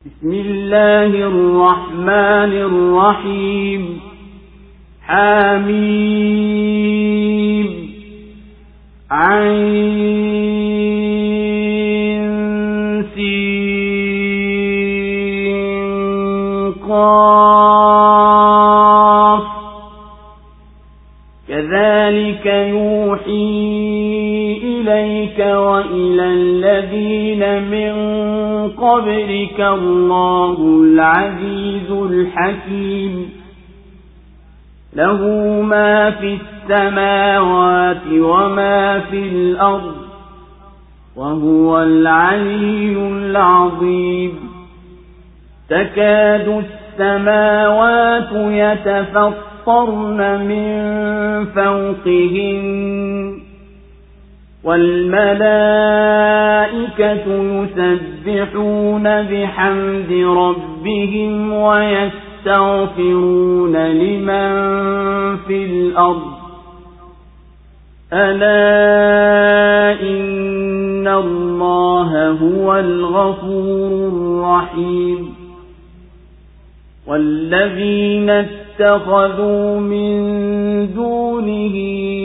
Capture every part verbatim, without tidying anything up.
بسم الله الرحمن الرحيم حميم عين سين قاف كذلك يوحي إليك وإلى الذين من قبلك الله العزيز الحكيم له ما في السماوات وما في الأرض وهو العلي العظيم تكاد السماوات يتفطرن من فوقهن والملائكة يسبحون بحمد ربهم ويستغفرون لمن في الأرض ألا إن الله هو الغفور الرحيم والذين اتخذوا من دونه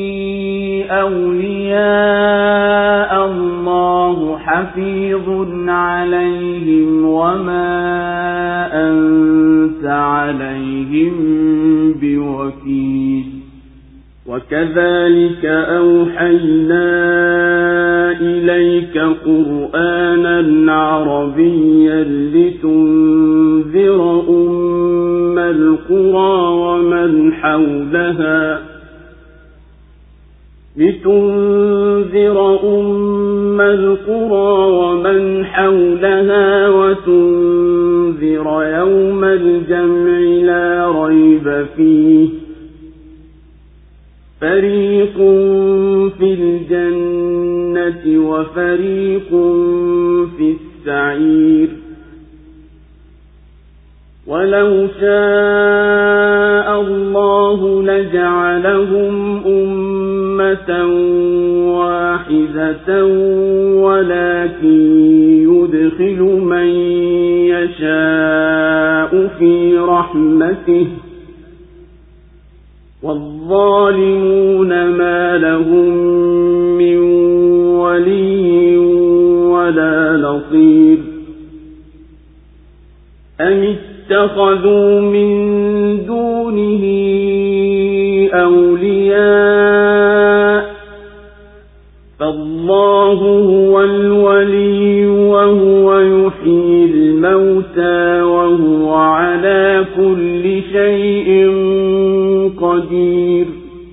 أولياء الله حفيظ عليهم وما أنت عليهم بوكيل وكذلك أوحينا إليك قرآنا عربيا لتنذر أم القرى ومن حولها لتنذر أم القرى ومن حولها وتنذر يوم الجمع لا ريب فيه فريق في الجنة وفريق في السعير ولو شاء الله لجعلهم أمة واحدة ولكن يدخل من يشاء في رحمته والظالمون ما لهم من ولي ولا نصير أم اتخذوا من دونه أولياء فالله هو الولي وهو يحيي الموتى وهو على كل شيء قدير.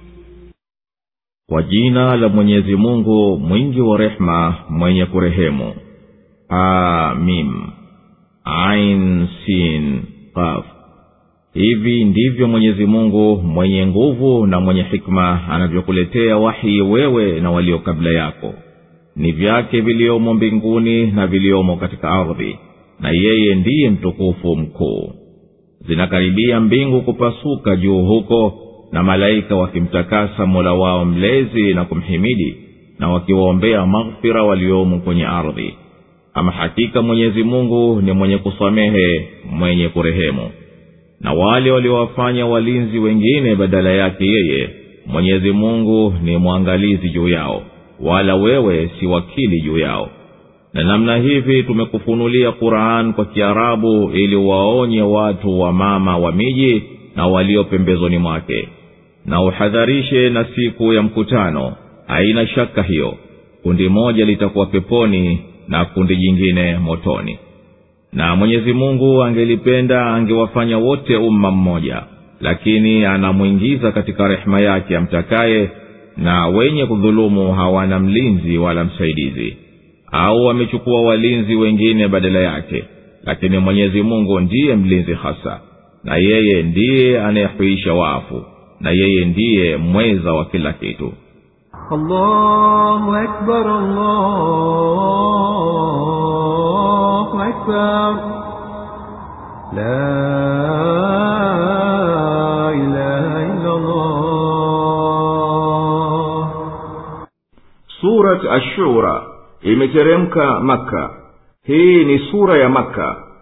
Kwa jina la Mwenyezi Mungu mwingi wa rehema mwenye kurehemu. Amin. Ain sin qaf. Hivi ndivyo Mwenyezi Mungu mwenye nguvu na mwenye hikma anavyokuletea wahi wewe na walio kabla yako. Ni vyake viliomo mbinguni na viliomo katika ardhi, na yeye ndiye mtukufu mkuu. Zinakaribia mbingu kupasuka juu huko, na malaika wakimtakasa Mola wao mlezi na kumhimidi, na wakiwaombea maghfira waliomo kwenye ardhi. Ama hakika Mwenyezi Mungu ni mwenye kusamehe, mwenye kurehemu. Na wale waliowafanya walinzi wengine badala yake yeye, Mwenyezi Mungu ni mwangalizi juu yao, wala wewe si wakili juu yao. Na namna hivi tumekufunulia Qur'an kwa Kiarabu ili waonye watu wa mama wa miji na walio pembezoni mwake. Na uhadharishe na siku ya mkutano, haina shaka hiyo. Kundi moja litakuwa peponi na kundi jingine motoni. Na Mwenyezi Mungu angelipenda angewafanya wote umma mmoja, lakini anamuingiza katika rehema yake amtakaye, na wenye kudhulumu hawana mlinzi wala msaidizi. Au wamechukua walinzi wengine badala yake, lakini Mwenyezi Mungu ndiye mlinzi hasa, na yeye ndiye anayehuisha wafu, na yeye ndiye mweza wa kila kitu. Allahu Akbar, Allahu Akbar, la ilaha illa Allah. Surat Ash-Shura imeteremka Makka. Hii ni sura ya Makka.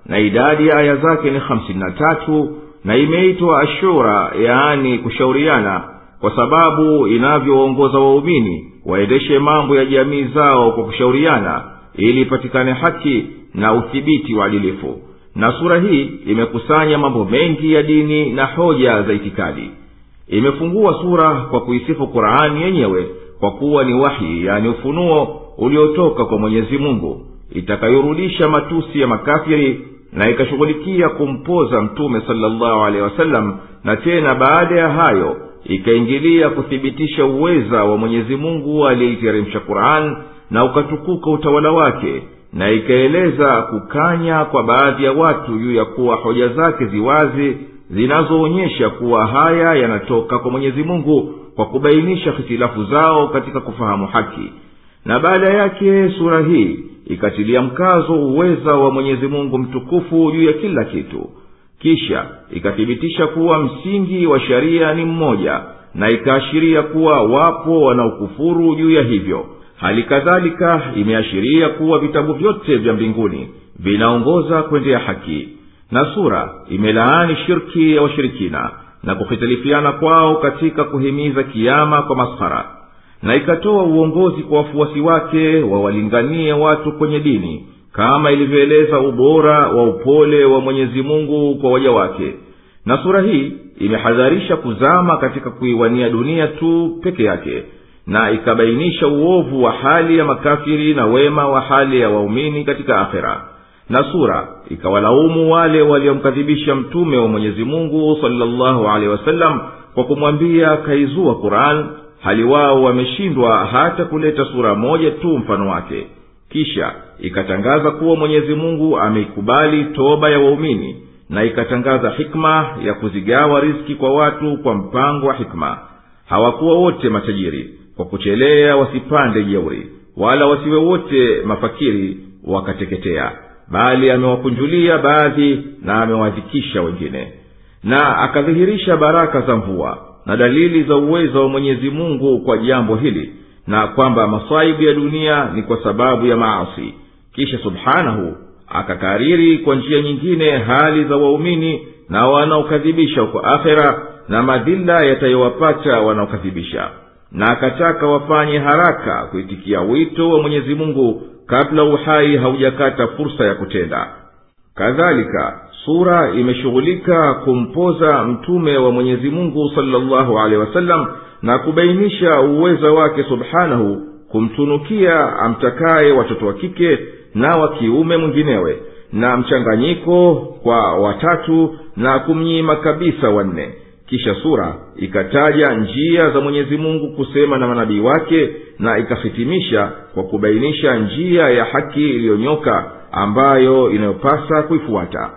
na idadi ya aya zake ni hamsini na tatu, na imeitwa ashura, yaani kushauriana, kwa sababu inavyoongoza waumini waendeshe mambo ya jamii zao kwa kushauriana, ili ipatikane haki na uthibiti wa adilifu. Na sura hii imekusanya mambo mengi ya dini na hoja za itikadi. Imefungua sura kwa kuisifu Qur'ani yenyewe kwa kuwa ni wahi, yani ufunuo uliotoka kwa Mwenyezi Mungu, itakayorudisha matusi ya makafiri, na ikashughulikia kumpoza Mtume sallallahu alaihi wasallam, na tena baada ya hayo ikaingilia kuthibitisha uweza wa Mwenyezi Mungu aliyeiteremsha Qur'an, na ukatukuka utawala wake, na ikaeleza kukanya kwa baadhi ya watu juu ya kuwa hoja zake ziwazi zinazoonyesha kuwa haya yanatoka kwa Mwenyezi Mungu, kwa kubainisha hitilafu zao katika kufahamu haki. Na baada yake sura hii ikatilia mkazo uweza wa Mwenyezi Mungu mtukufu juu ya kila kitu. Kisha ikathibitisha kuwa msingi wa sharia ni mmoja, na ikaashiria kuwa wapo wanaokufuru juu ya hivyo. Hali kadhalika imeashiria kuwa vitabu vyote vya mbinguni vinaongoza kwendea haki. Na sura imelaani shirki ya washirikina na kukhitalifiana kwao katika kuhimiza kiyama kwa maskhara, na ikatoa uongozi kwa wafuasi wake wawalinganie watu kwenye dini, kama ilivyoeleza ubora wa upole wa Mwenyezi Mungu kwa waja wake. Na sura hii imehadharisha kuzama katika kuiwania dunia tu peke yake, na ikabainisha uovu wa hali ya makafiri na wema wa hali ya waumini katika akhera. Na sura ikawalaumu wale waliomkadhibisha mtume wa Mwenyezi Mungu sallallahu alaihi wasallam kwa kumwambia kaizua Qur'an, hali wao wameshindwa hata kuleta sura moja tu mfano wake. Kisha ikatangaza kuwa Mwenyezi Mungu ameikubali toba ya waumini, na ikatangaza hikma ya kuzigawa riziki kwa watu kwa mpango wa hikma. Hawakuwa wote matajiri kwa kuchelea wasipande jeuri, wala wasiwe wote mafakiri wakateketea, bali amewakunjulia baadhi na amewadhikisha wengine. Na akadhihirisha baraka za mvua na dalili za uwezo wa Mwenyezi Mungu kwa jambo hili, na kwamba masaibu ya dunia ni kwa sababu ya maasi. Kisha subhanahu akakariri kwa njia nyingine hali za waumini na wanaokadhibisha huko akhera, na madhila yatayowapata wanaokadhibisha, na akataka wafanye haraka kuitikia wito wa Mwenyezi Mungu kabla uhai haujakata fursa ya kutenda. Kadhalika sura imeshughulika kumpoza mtume wa Mwenyezi Mungu sallallahu alaihi wasallam, na kubainisha uweza wake subhanahu kumtunukia amtakaye watoto wa kike na wa kiume mwinginewe, na mchanganyiko kwa watatu, na kumnyima kabisa wanne. Kisha sura ikataja njia za Mwenyezi Mungu kusema na manabii wake, na ikahitimisha kwa kubainisha njia ya haki iliyonyoka ambayo inayopasa kuifuata.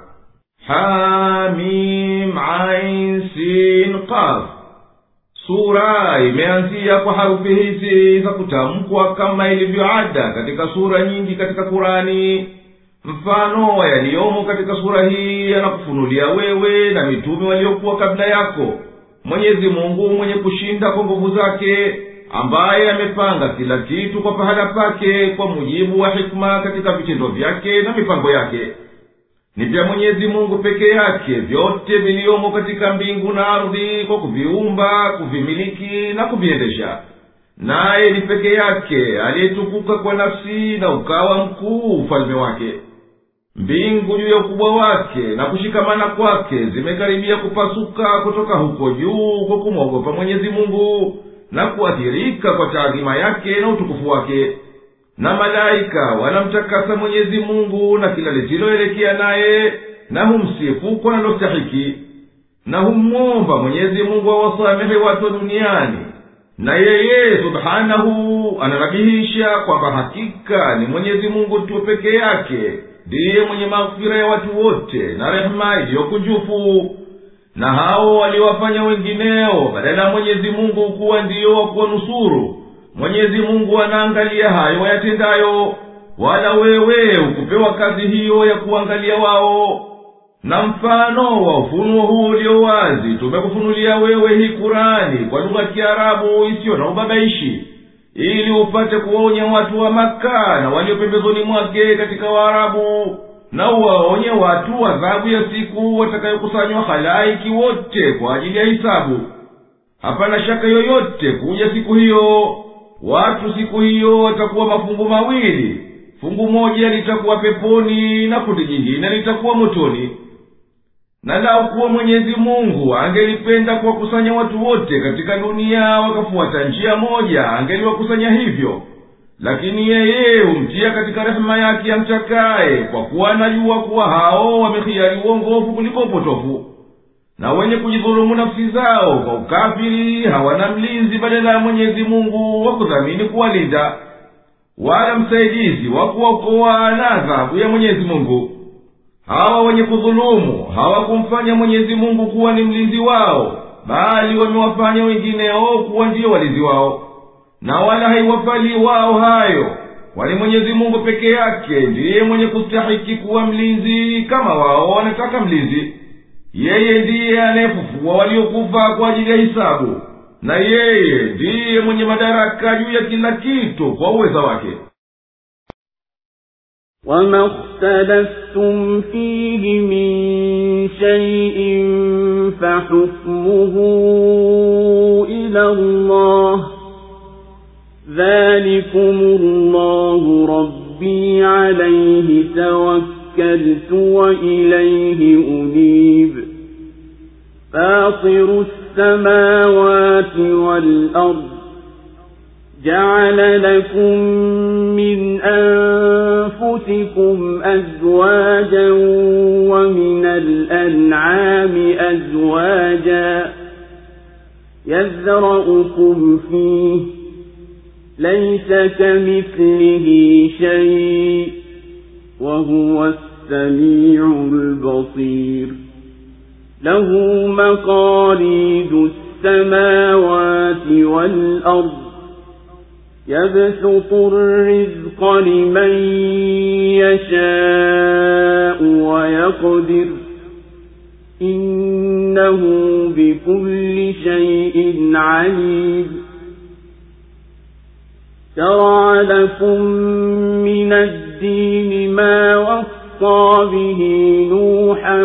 Hamim Ain Sin Qaf. Sura imeanzia kwa harufi hizi za kutamkwa kama ilivyoada katika sura nyingi katika Qur'ani. Mfano yaliyomo katika sura hii yanakufunulia wewe na mitume waliokuwa kabla yako Mwenyezi Mungu mwenye kushinda kwa nguvu zake, ambaye amepanga kila kitu kwa pahala pake kwa mujibu wa hikma katika vitendo vyake na mipango yake. Ni vya Mwenyezi Mungu peke yake vyote viliomo katika mbingu na ardhi, kwa kuviumba, kuvimiliki na kuviendesha. Naye ni peke yake aliyetukuka kwa nafsi na ukawa mkuu ufalme wake. Mbingu juu ya ukubwa wake na kushikamana kwake zimekaribia kupasuka kutoka huko juu kwa kumwogopa Mwenyezi Mungu na kuathirika kwa taadhima yake na utukufu wake. Na malaika wanamtakasa Mwenyezi Mungu na kila lisiloelekea naye, na humsifu kwa nalostahiki, na humwomba Mwenyezi Mungu awasamehe watu wa duniani. Na yeye subhanahu anarabihisha kwamba hakika ni Mwenyezi Mungu tu peke yake ndiye mwenye maghfira ya watu wote na rehema iliyokunjufu. Na hao waliwafanya wengineo badala ya Mwenyezi Mungu kuwa ndiyo wa kuwanusuru, Mwenyezi Mungu anaangalia hayo wayatendayo, wala wewe ukupewa kazi hiyo ya kuangalia wao. Na mfano wa ufunuo huu ulio wazi tumekufunulia wewe hii Qur'ani kwa lugha ya Kiarabu isiyo na ubabaishi, ili upate kuwaonya watu wa Makka na walio pembezoni mwake katika Waarabu, na uwaonye watu adhabu ya siku watakayokusanywa halaiki wote kwa ajili ya hisabu. Hapana shaka yoyote kuja siku hiyo. Watu siku hiyo watakuwa mafungu mawili, fungu moja litakuwa peponi na kundi jingine litakuwa motoni. Na lau kuwa Mwenyezi Mungu angelipenda kuwakusanya watu wote katika dunia wakafuata njia moja, angeliwakusanya hivyo. Lakini yeye humtia katika rehema yake amtakaye, kwa kuwa anajua kuwa hao wamekhiyari uongofu kuliko upotofu. Na wenye kujidhulumu nafsi zao kwa ukafiri hawana mlinzi badala ya Mwenyezi Mungu wa kudhamini kuwalinda, wala msaidizi wa kuwaokoa na adhabu ya Mwenyezi Mungu. Hawa wenye kudhulumu hawakumfanya Mwenyezi Mungu kuwa ni mlinzi wao, bali wamewafanya wengineo kuwa ndio walinzi wao. Na wala haiwafali wao hayo, kwani Mwenyezi Mungu peke yake ndiye mwenye kustahiki kuwa mlinzi kama wao wanataka mlinzi. Yeye ndiye anayefufua waliokufa kwa ajili ya hisabu, na yeye ndiye mwenye madaraka juu ya kila kitu kwa uweza wake. وَمَا اخْتَلَفْتُمْ فِيهِ مِنْ شَيْءٍ فَحُكْمُهُ إِلَى اللَّهِ ذَلِكُمُ اللَّهُ رَبِّي عَلَيْهِ تَوَكَّلْتُ وَإِلَيْهِ أُنِيبُ فَاطِرُ السَّمَاوَاتِ وَالْأَرْضِ جَعَلَ لَكُم مِّنْ أَنفُسِكُمْ أَزْوَاجًا وَمِنَ الْأَنْعَامِ أَزْوَاجًا يَذْرَؤُكُمْ فِيهِ لَيْسَ كَمِثْلِهِ شَيْءٌ وَهُوَ السَّمِيعُ الْبَصِيرُ لَهُ مَقَالِيدُ السَّمَاوَاتِ وَالْأَرْضِ يَبْسُطُ الرِّزْقَ لِمَن يَشَاءُ وَيَقْدِرُ إِنَّهُ بِكُلِّ شَيْءٍ عَلِيمٌ شَرَعَ لَكُم مِّنَ الدِّينِ مَا وَصَّىٰ بِهِ نُوحًا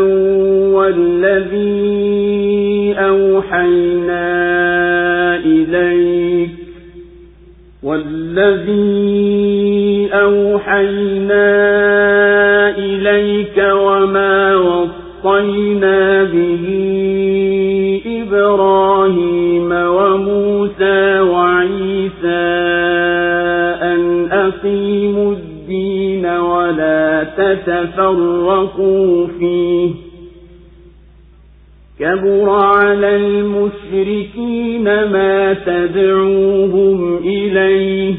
وَالَّذِي أَوْحَيْنَا إِلَيْكَ وَالَّذِي أَوْحَيْنَا إِلَيْكَ وَمَا وَصَّيْنَا بِهِ إِبْرَاهِيمَ وَمُوسَى وَعِيسَىٰ أَنْ أَقِيمُوا الدِّينَ وَلَا تَتَفَرَّقُوا فِيهِ كَبُرَ عَلَى الْمُشْرِكِينَ مَا تَدْعُوهُمْ إِلَيْهِ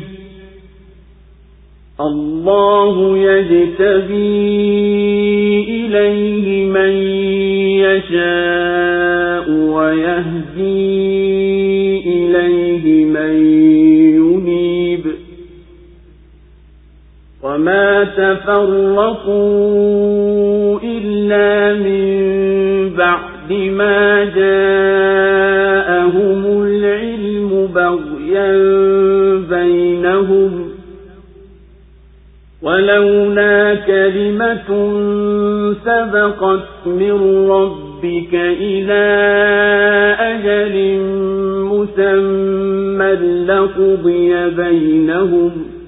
اللَّهُ يَجْتَبِي إِلَيْهِ مَن يَشَاءُ وَيَهْدِي إِلَيْهِ مَن يُنِيبُ وَمَا تَفَرَّقُوا إِلَّا مِن بَعْدِ بما جاءهم العلم بغيا بينهم ولولا كلمة سبقت من ربك إلى أجل مسمى لقضي بينهم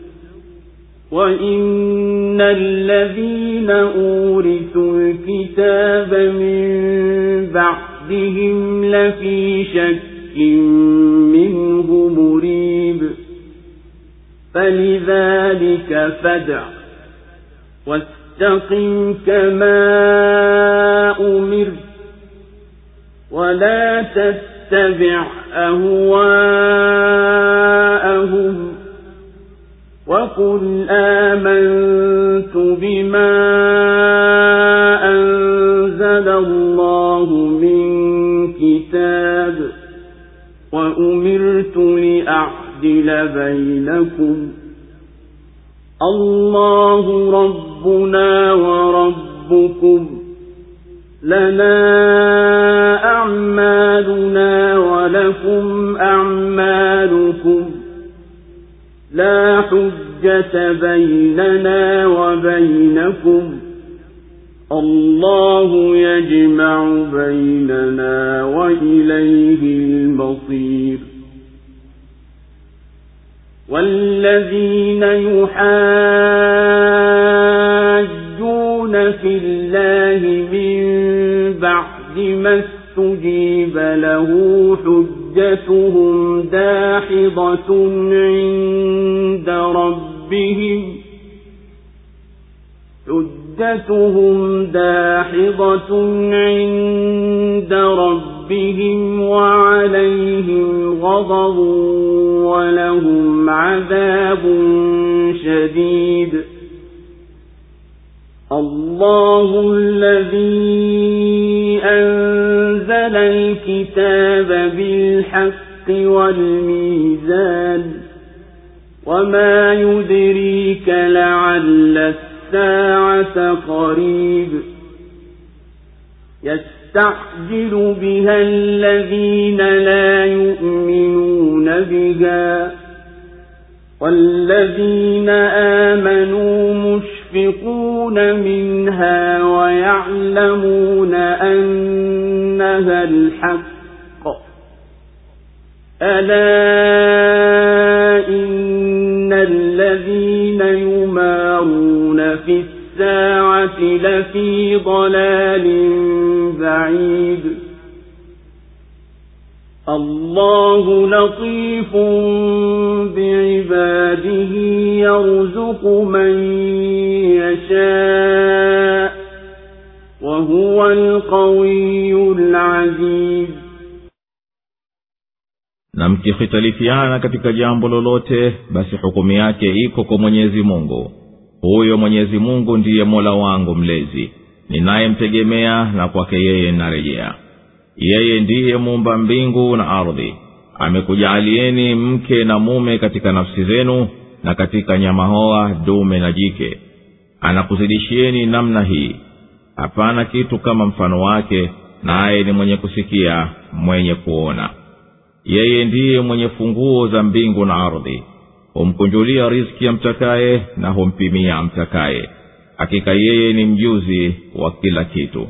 وَإِنَّ الَّذِينَ أُورِثُوا الْكِتَابَ مِنْ بَعْدِهِمْ لَفِي شَكٍّ مِّنْهُ مُرِيبٍ فَلِذَلِكَ فَادْعُ وَاسْتَقِمْ كَمَا أُمِرْتَ وَلَا تَتَّبِعْ أَهْوَاءَهُمْ وَقُلْ آمَنْتُ بِمَا أَنزَلَ اللَّهُ مِنْ كِتَابٍ وَأُمِرْتُ لِأَعْدِلَ بَيْنَكُمْ اللَّهُ رَبُّنَا وَرَبُّكُمْ لَنَا أَعْمَالُنَا وَلَكُمْ أَعْمَالُكُمْ لَا حُجَّةَ بَيْنَنَا وَبَيْنَكُمْ الله يجمع بيننا وإليه المصير والذين يحاجون في الله من بعد ما استجيب له حجتهم داحضة عند ربهم حجتهم داحضة عند ربهم وعليهم غضب ولهم عذاب شديد الله الذي أنزل الكتاب بالحق والميزان وما يدريك لعل الساعة قريب يستعجل بها الذين لا يؤمنون بها والذين آمنوا مشفقون منها ويعلمون أنها الحق ألا إن الذين يمارون في الساعة لفي ضلال بعيد الله لطيف بعباده يرزق من يشاء وهو القوي العزيز. Na mkikhitalifiana katika jambo lolote, basi hukumu yake iko kwa Mwenyezi Mungu. Huyo Mwenyezi Mungu ndiye Mola wangu mlezi, ninayemtegemea na kwake yeye narejea. Yeye ndiye muumba mbingu na ardhi. Amekujaalieni mke na mume katika nafsi zenu na katika nyama hoa dume na jike. Anakuzidishieni namna hii. Hapana kitu kama mfano wake, naye ni mwenye kusikia, mwenye kuona. Yeye ndiye mwenye funguo za mbingu na ardhi. Humkunjulia riziki amtakaye na humpimia amtakaye. Hakika yeye ni mjuzi wa kila kitu.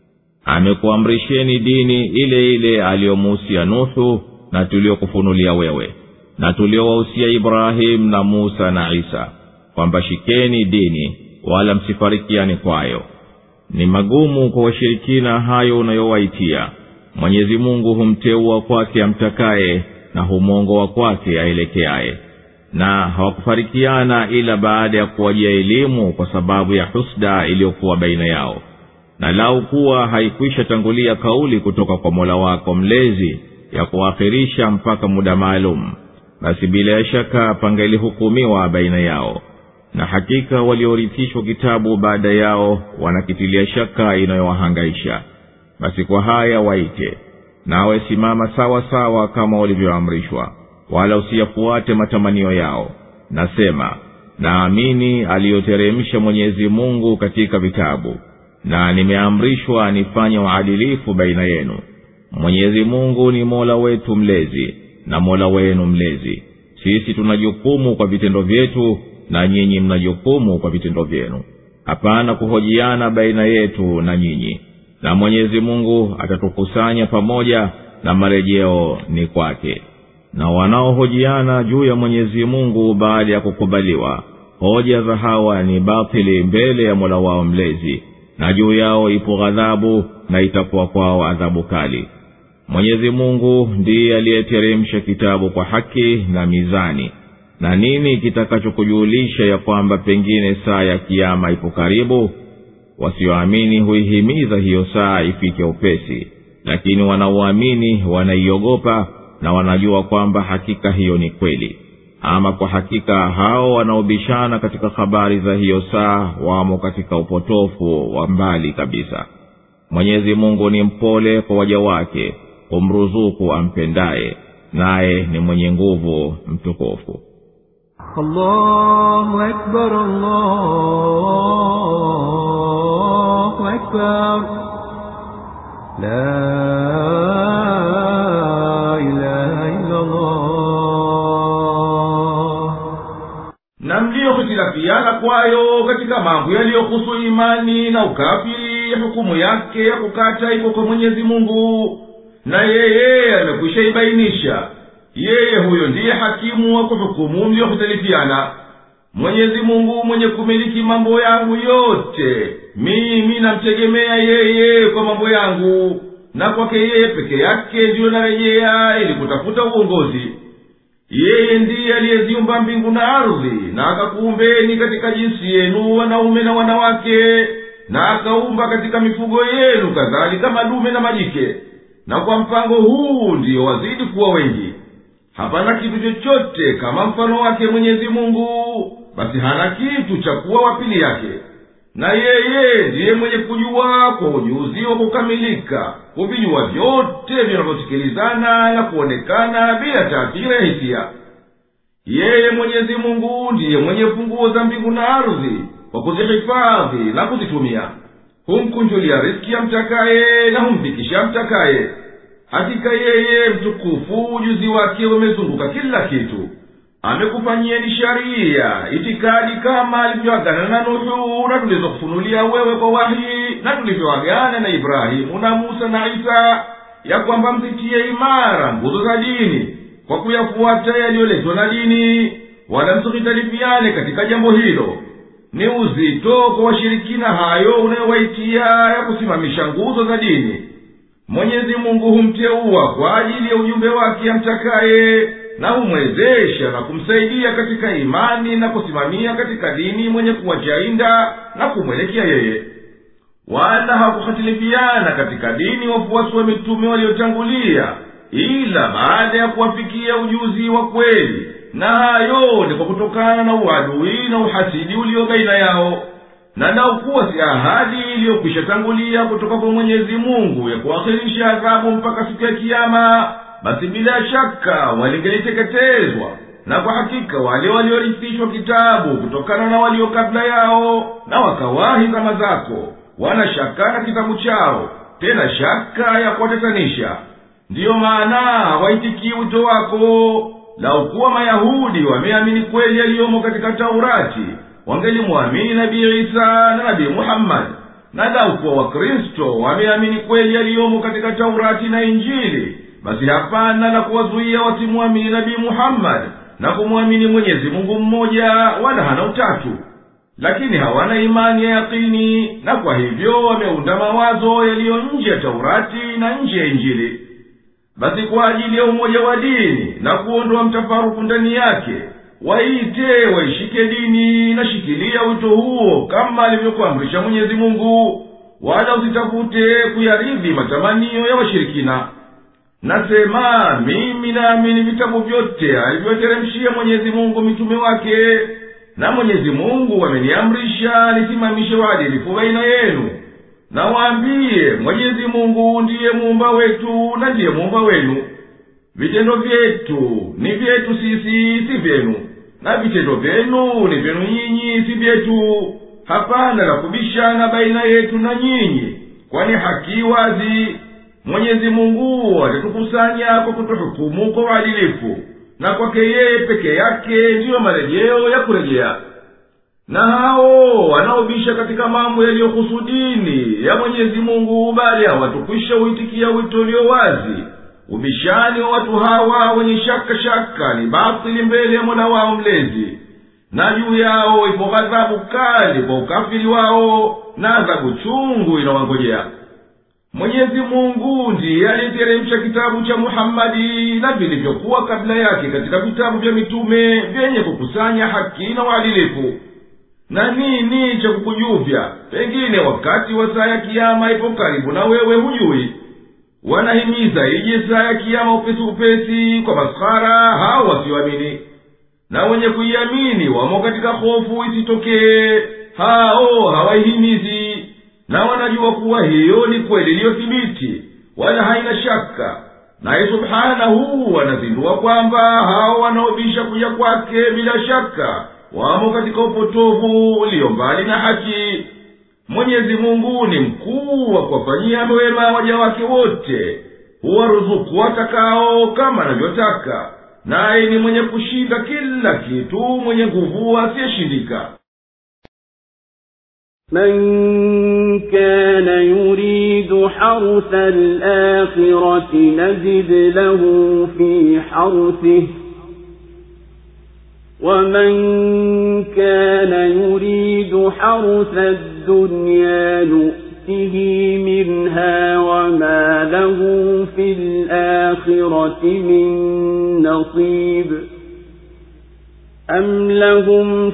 Amekuamrisheni dini ile ile aliyomuhusia Nuhu na tuliokufunulia wewe, na tuliowahusia Ibrahim na Musa na Isa, kwamba shikeni dini wala msifarikiane kwayo. Ni magumu kwa washirikina hayo unayowaitia. Mwenyezi Mungu humteua kwake amtakaye na humongoa kwake aelekeaye. Na hawakufarikiana ila baada ya kuwajia elimu kwa sababu ya husda iliyokuwa baina yao. Na lau kuwa haikwisha tangulia kauli kutoka kwa Mola wako mlezi ya kuakhirisha mpaka muda maalum, basi bila shaka pangelihukumiwa baina yao. Na hakika waliorithishwa kitabu baada yao wanakitilia shaka inayowahangaisha. Basi kwa haya waite, nawe simama sawa sawa kama walivyoamrishwa, wala usiyafuate matamanio yao. Nasema, naamini aliyoteremsha Mwenyezi Mungu katika vitabu, na nimeamrishwa nifanye uadilifu baina yenu. Mwenyezi Mungu ni Mola wetu mlezi na Mola wenu mlezi. Sisi tunajukumu kwa vitendo vyetu na nyinyi mnajukumu kwa vitendo vyenu. Hapana kuhojiana baina yetu na nyinyi. Na Mwenyezi Mungu atatukusanya pamoja na marejeo ni kwake. Na wanaohojiana juu ya Mwenyezi Mungu baada ya kukubaliwa, hoja za hawa ni batili mbele ya Mola wao mlezi, na juu yao ipo ghadhabu na itakuwa kwao adhabu kali. Mwenyezi Mungu ndiye aliyeteremsha kitabu kwa haki na mizani. Na nini kitakachokujulisha ya kwamba pengine saa ya kiyama ipo karibu? Wasioamini huihimiza hiyo saa ifike upesi, lakini wanaoamini wanaiogopa na wanajua kwamba hakika hiyo ni kweli. Ama kwa hakika hao wanaobishana katika habari za hiyo saa wamo katika upotofu wa mbali kabisa. Mwenyezi Mungu ni mpole kwa waja wake, humruzuku ampendaye, naye ni mwenye nguvu mtukufu. Allahu Akbar, Allahu Akbar, la ilaha illa Allah. Na mliokhitilafiana kwayo katika mambo yaliyohusu imani na ukafiri, hukumu yake ya kukata iko kwa Mwenyezi Mungu, na yeye amekwisha ibainisha. Yeye huyo ndiye hakimu wa kuhukumu mliohtalifiana. Mwenyezi Mungu mwenye kumiliki mambo yangu yote, mimi namtegemea yeye kwa mambo yangu, na kwake yeye peke yake ndiyo narejea ili kutafuta uongozi. Yeye ndiye aliyeziumba mbingu na ardhi, na akakuumbeni katika jinsi yenu wanaume na wanawake, na akaumba katika mifugo yenu kadhalika madume na majike, na kwa mpango huu ndiyo wazidi kuwa wengi. Hapana kitu chochote kama mfano wake Mwenyezi Mungu, basi hana kitu cha kuwa wapili yake. Na yeye ndiye mwenye kujua kwa ujuzi wa kukamilika kuvijua vyote vinavyosikilizana na kuonekana bila taathira ya hisia. Yeye Mwenyezi Mungu ndiye mwenye funguo za mbingu na ardhi kwa kuzihifadhi na kuzitumia. Humkunjulia riziki amtakaye na humfikisha amtakaye. Hakika yeye mtukufu ujuzi wake umezunguka kila kitu. Amekufanyieni sharia, itikadi kama alivyoagana na Nuhu na tulizokufunulia wewe kwa wahi, na tulivyoagana na Ibrahimu na Musa na Isa, ya kwamba mzitie imara nguzo za dini kwa kuyafuata yaliyoletwa na dini, wala msitalifiane katika jambo hilo. Ni uzito kwa washirikina hayo unayowaitia ya kusimamisha nguzo za dini. Mwenyezi Mungu humteua kwa ajili ya ujumbe wake amtakaye, na humwezesha na kumsaidia katika imani na kusimamia katika dini mwenye kuwajainda na kumwelekea yeye. Wala hakuhatilifiana katika dini wafuasi wa mitume waliotangulia, ila baada ya kuwafikia ujuzi wa kweli, na hayo ni kwa kutokana na uadui na uhasidi ulio baina yao. Na naukuwa si ahadi iliyokwisha tangulia kutoka kwa Mwenyezi Mungu ya kuakhirisha adhabu mpaka siku ya kiyama, basi bila shaka walingeliteketezwa. Na kwa hakika wale waliorithishwa kitabu kutokana na walio kabla yao na wakawahi zama zako, wana shaka na kitabu chao, tena shaka ya kuwatatanisha. Ndiyo maana hawaitikii wito wako. Lau kuwa Mayahudi wameamini kweli yaliyomo katika Taurati, wangelimuamini Nabii Isa na Nabii Muhammad. Na lau kuwa Wakristo wameamini kweli yaliyomo katika Taurati na Injili, basi hapana la kuwazuia wasimuamini Nabii Muhammad na kumuamini Mwenyezi Mungu mmoja, wala hana utatu. Lakini hawana imani ya yakini, na kwa hivyo wameunda mawazo yaliyo nje ya Taurati na nje ya Injili. Basi kwa ajili ya umoja wa dini na kuondoa mtafaruku ndani yake, waite waishike dini na shikilia wito huo kama alivyokuamrisha Mwenyezi Mungu, wala usitafute kuyaridhi matamanio ya washirikina. Nasema mimi naamini vitabu vyote alivyoteremshia Mwenyezi Mungu mitume wake, na Mwenyezi Mungu ameniamrisha nisimamishe uadilifu baina yenu. Na waambie Mwenyezi Mungu ndiye muumba wetu na ndiye muumba wenu. Vitendo vyetu ni vyetu sisi, si vyenu, na vitendo vyenu ni vyenu nyinyi, si vyetu. Hapana la kubishana baina yetu na nyinyi, kwani haki wazi. Mwenyezi Mungu atatukusanya kwa kutuhukumu kwa uadilifu, na kwake yeye peke yake ndiyo marejeo ya kurejea. Na hao wanaobisha katika mambo yaliyohusu dini ya Mwenyezi Mungu, bali hawatukwisha uitikia wito ulio wazi, ubishani wa watu hawa wenye shaka shaka ni batili mbele ya Mola wao mlezi. Na juu yao ipo ghadhabu kali kwa ukafiri wao, na adhabu chungu inawangojea. Mwenyezi Mungu ndiye aliteremsha kitabu cha Muhammadi na vilivyokuwa kabla yake katika vitabu vya mitume vyenye kukusanya haki na uadilifu. Na nini cha kukujuvya? Pengine wakati wa saa ya kiyama ipo karibu na wewe hujui. Wanahimiza ije saa ya kiyama upesi upesi kwa maskhara hao wasioamini. Na wenye kuiamini wamo katika hofu isitokee, hao hawaihimizi. Na wanajua kuwa hiyo ni kweli iliyothibiti, wala haina shaka. Naye subhanahu wanazindua kwamba hao wanaobisha kuja kwake bila shaka wamo katika upotovu ulio mbali na haki. Mwenyezi Mungu ni mkuu wa kuwafanyia wema waja wake wote, huwaruzuku watakao kama anavyotaka, naye ni mwenye kushinda kila kitu, mwenye nguvu asiyeshindika. من كان يريد حرث الآخرة نزد له في حرثه ومن كان يريد حرث الدنيا نؤته منها وما له في الآخرة من نصيب أم لهم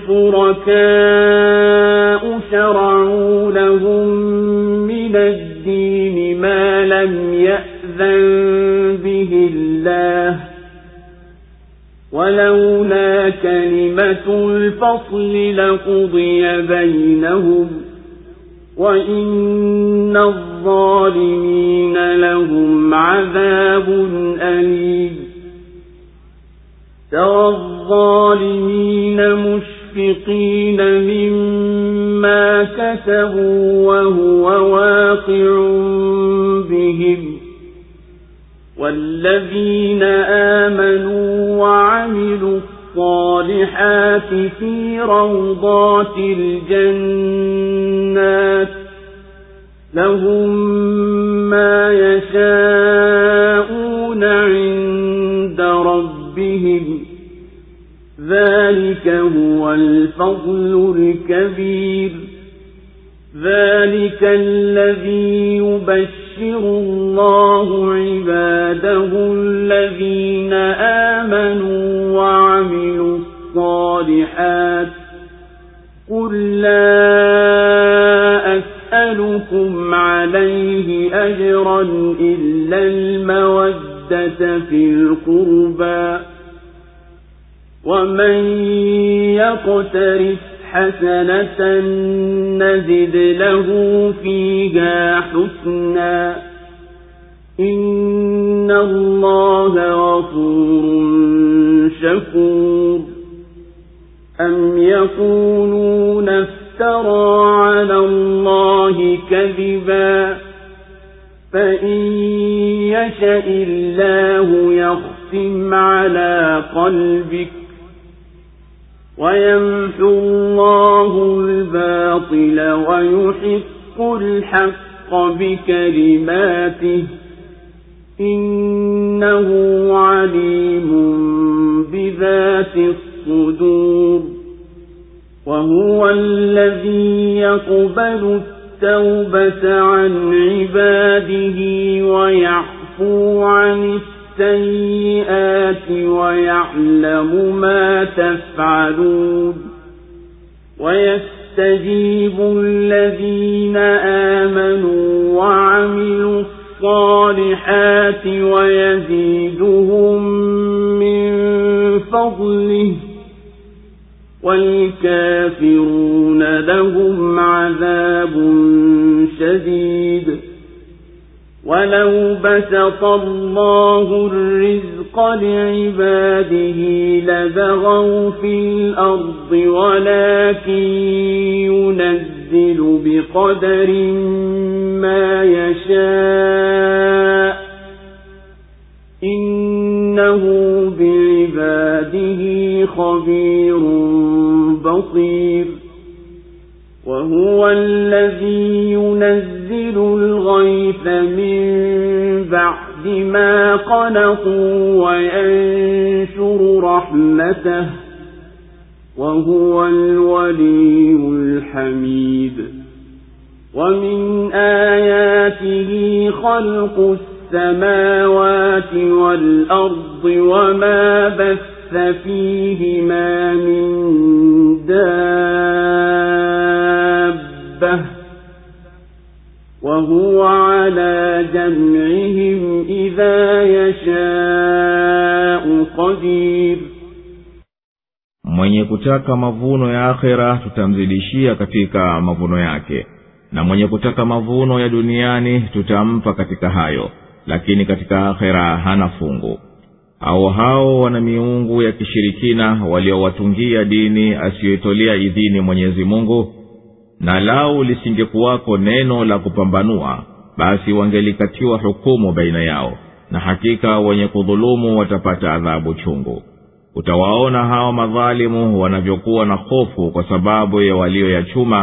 شركاء شرعوا لهم من الدين ما لم يأذن به الله ولولا كلمة الفصل لقضي بينهم وإن الظالمين لهم عذاب أليم ترى الظالمين مشفقين مما كسبوا وهو واقع بهم والذين آمنوا وعملوا الصالحات في روضات الجنات لهم ما يشاءون عند ربهم ذلك هو الفضل الكبير ذلك الذي يبشر الله عباده الذين آمنوا وعملوا الصالحات قل لا أسألكم عليه أجرا إلا المودة في القربى ومن يقترف حسنة نزد له فيها حسنا إن الله غفور شكور أم يقولون افترى على الله كذبا فإن يشأ الله يختم على قلبك ويمحو الله الباطل ويحق الحق بكلماته إنه عليم بذات الصدور وهو الذي يقبل التوبة عن عباده ويعفو عن السيئات ويعلم ما تفعلون ويستجيب الذين آمنوا وعملوا الصالحات ويزيدهم من فضله والكافرون لهم عذاب شديد ولو بسط الله الرزق لعباده لبغوا في الأرض ولكن ينزل بقدر ما يشاء إنه بعباده خبير بصير وهو الذي ينزل الغيث من بعد ما قنطوا وينشر رحمته وهو الولي الحميد ومن آياته خلق السماوات والأرض وما بث فيهما من دابة وهو على جمعهم إذا يشاء قدير. Mwenye kutaka mavuno ya akhera tutamzidishia katika mavuno yake, na mwenye kutaka mavuno ya duniani tutampa katika hayo, lakini katika akhera hana fungu. Au hao wana miungu ya kishirikina waliowatungia dini asiyoitolea idhini Mwenyezi Mungu, na lau lisingekuwako neno la kupambanua basi wangelikatiwa hukumu baina yao, na hakika wenye kudhulumu watapata adhabu chungu. Utawaona hao madhalimu wanavyokuwa na hofu kwa sababu ya walioyachuma,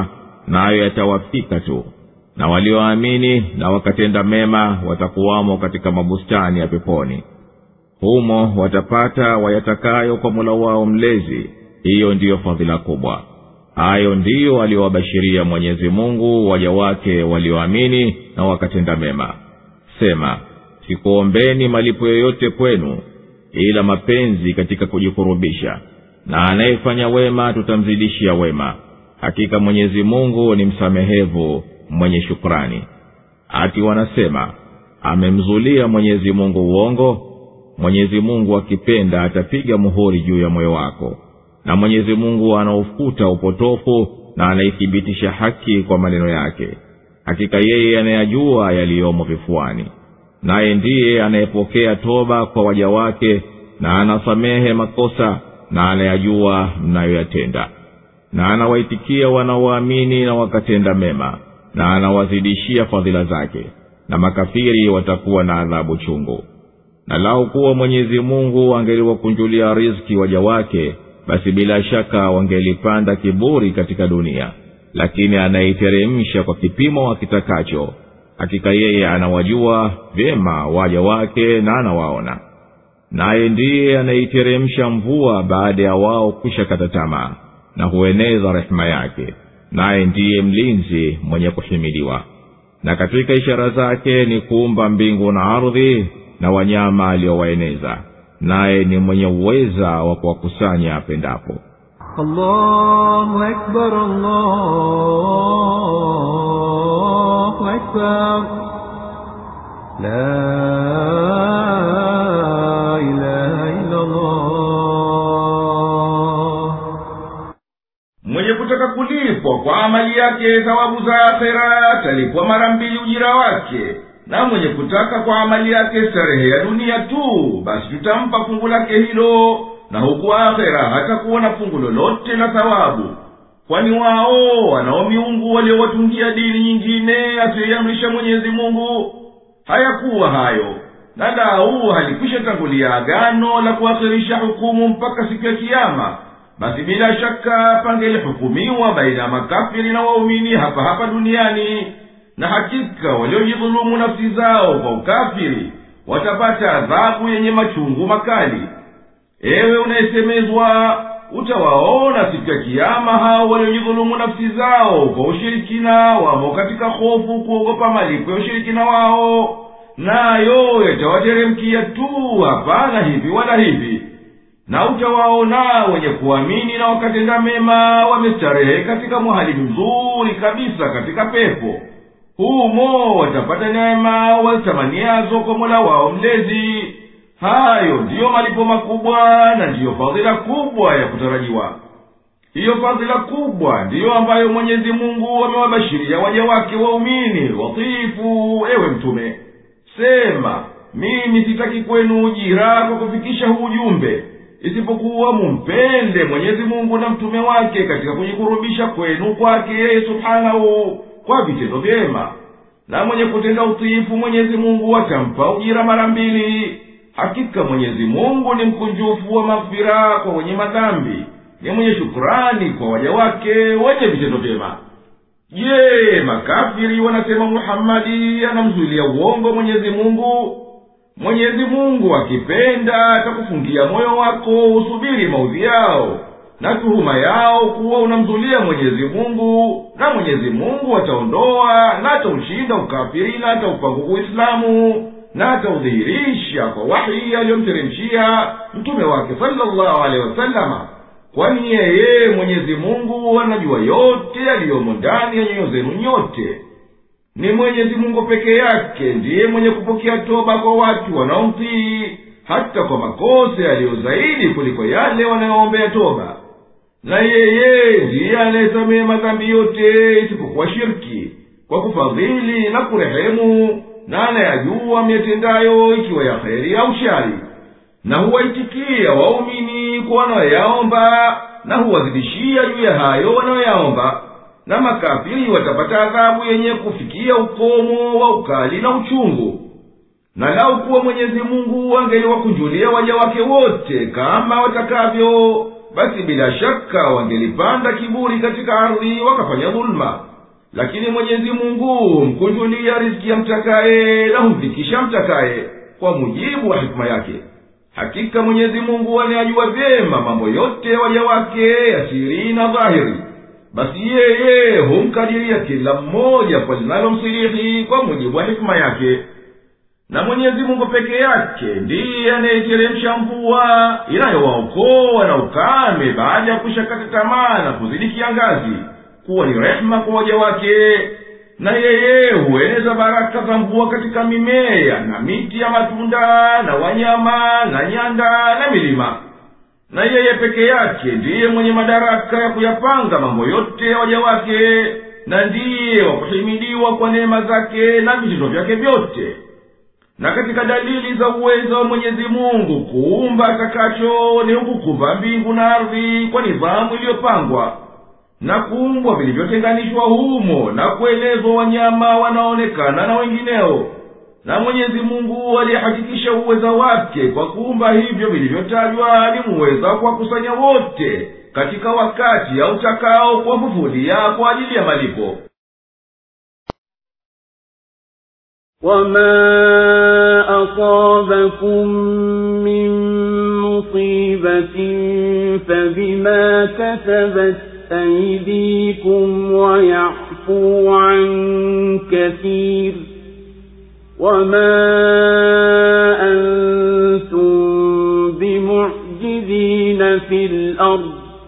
nayo yatawafika tu, na walioamini na wakatenda mema watakuwamo katika mabustani ya peponi. Humo watapata wayatakayo kwa Mola wao mlezi. Hiyo ndiyo fadhila kubwa. Hayo ndiyo aliyowabashiria Mwenyezi Mungu waja wake walioamini na wakatenda mema. Sema, sikuombeni malipo yoyote kwenu ila mapenzi katika kujikurubisha, na anayefanya wema tutamzidishia wema. Hakika Mwenyezi Mungu ni msamehevu mwenye shukrani. Ati wanasema, amemzulia Mwenyezi Mungu uongo. Mwenyezi Mungu akipenda atapiga muhuri juu ya moyo wako, na Mwenyezi Mungu anaufuta upotofu na anaithibitisha haki kwa maneno yake. Hakika yeye anayajua yaliyomo vifuani, naye ndiye anayepokea toba kwa waja wake, na anasamehe makosa, na anayajua mnayoyatenda. Na anawaitikia wanaoamini na wakatenda mema, na anawazidishia fadhila zake, na makafiri watakuwa na adhabu chungu. Na lau kuwa Mwenyezi Mungu angeliwakunjulia riziki waja wake, basi bila shaka wangelipanda kiburi katika dunia, lakini anaiteremsha kwa kipimo akitakacho. Hakika yeye anawajua vyema waja wake na anawaona. Naye ndiye anaiteremsha mvua baada ya wao kisha kata tamaa, na hueneza rehema yake. Naye ndiye mlinzi mwenye kuhimidiwa. Na katika ishara zake ni kuumba mbingu na ardhi na wanyama aliowaeneza. Naye ni mwenye uweza wa kuwakusanya apendapo. Allahu Akbar, Allahu Akbar, la ilaha illa Allah. Mwenye kutaka kulipwa kwa amali yake thawabu za akhera atalipwa mara mbili ujira wake, na mwenye kutaka kwa amali yake starehe ya dunia tu, basi tutampa fungu lake hilo, na huku akhera hatakuwa na fungu lolote la thawabu. Kwani wao wanao miungu waliowatungia dini nyingine asiyoiamrisha Mwenyezi Mungu. Hayakuwa hayo, na lau halikwisha tangulia agano la kuakhirisha hukumu mpaka siku ya Kiyama, basi bila shaka pangelihukumiwa baina ya makafiri na waumini hapa hapa duniani. Na hakika waliojidhulumu nafsi zao kwa ukafiri watapata adhabu yenye machungu makali. Ewe unayesemezwa, utawaona siku ya Kiyama hao waliojidhulumu nafsi zao kwa ushirikina, wamo katika hofu kuogopa malipo ya ushirikina wao, nayo yatawateremkia tu, hapana hivi wala hivi. Na utawaona wenye kuamini na wakatenda mema wamestarehe katika mahali mzuri kabisa katika pepo. Humo watapata neema watamaniazo kwa Mola wao mlezi. Hayo ndiyo malipo makubwa na ndiyo fadhila kubwa ya kutarajiwa. Hiyo fadhila kubwa ndiyo ambayo Mwenyezi Mungu amewabashiria waja wake waumini watiifu. Ewe Mtume, sema, mimi sitaki kwenu ujira kwa kufikisha huu ujumbe, isipokuwa mumpende Mwenyezi Mungu na mtume wake katika kujikurubisha kwenu kwake yeye subhanahu kwa vitendo vyema. Na mwenye kutenda utiifu Mwenyezi Mungu atampa ujira mara mbili. Hakika Mwenyezi Mungu ni mkunjufu wa maghfira kwa wenye madhambi, ni mwenye shukrani kwa waja wake wenye vitendo vyema. Je, makafiri wanasema Muhammadi anamzulia uongo Mwenyezi Mungu? Mwenyezi Mungu akipenda atakufungia moyo wako usubiri maudhi yao na tuhuma yao kuwa unamzulia Mwenyezi Mungu, na Mwenyezi Mungu ataondoa na ataushinda ukafiri na ataupanguku Uislamu, na ataudhihirisha kwa wahi aliyomteremshia mtume wake sallallahu alaihi wasallama. Kwani yeye Mwenyezi Mungu anajua yote yaliyomo ndani ya nyoyo zenu nyote. Ni Mwenyezi Mungu peke yake ndiye mwenye kupokea toba kwa watu wanaomtii, hata kwa makosa yaliyo zaidi kuliko yale wanayoombea toba. Na yeye ndiye anayesamehe madhambi yote isipokuwa shirki, kwa kufadhili na kurehemu, na anayajua myatendayo ikiwa ya kheri au shari. Na huwaitikia waumini kwa wanayoyaomba, na huwazidishia juu ya hayo wanayoyaomba. Na makafiri watapata adhabu yenye kufikia ukomo wa ukali na uchungu. Na lau kuwa Mwenyezi Mungu angeliwakunjulia waja wake wote kama watakavyo, basi bila shaka wangelipanda kiburi katika ardhi wakafanya dhulma, lakini Mwenyezi Mungu humkunjulia riziki ya mtakaye na humfikisha mtakaye kwa mujibu wa hikma yake. Hakika Mwenyezi Mungu anayajua vyema mambo yote waja wake ya siri na dhahiri, basi yeye humkadiria kila mmoja kwa linalomsilihi kwa mujibu wa hikma yake. Na Mwenyezi Mungu peke yake ndiye anayeteremsha mvua inayowaokoa na ukame baada ya kushakata tamaa na kuzidi kiangazi, kuwa ni rehema kwa waja wake. Na yeye hueneza baraka za mvua katika mimea na miti ya matunda na wanyama na nyanda na milima. Na yeye peke yake ndiye mwenye madaraka ya kuyapanga mambo yote ya waja wake, na ndiye wa kuhimidiwa kwa neema zake na vitendo vyake vyote. Na katika dalili za uwezo wa Mwenyezi Mungu kuumba atakacho ni kukumba mbingu na ardhi kwa nidhamu iliyopangwa, na kuumbwa vilivyotenganishwa humo, na kuelezwa wanyama wanaonekana na wengineo. Na Mwenyezi Mungu alihakikisha uweza wake kwa kuumba hivyo vilivyotajwa, alimuweza kuwakusanya wote katika wakati au utakao kuwafufulia kwa ajili ya malipo. وَمَا أَصَابَكُم مِّن مُّصِيبَةٍ فَبِمَا كَسَبَتْ أَيْدِيكُمْ وَيَعْفُو عَن كَثِيرٍ وَمَا أَنتُم بِمُعْجِزِينَ فِي الْأَرْضِ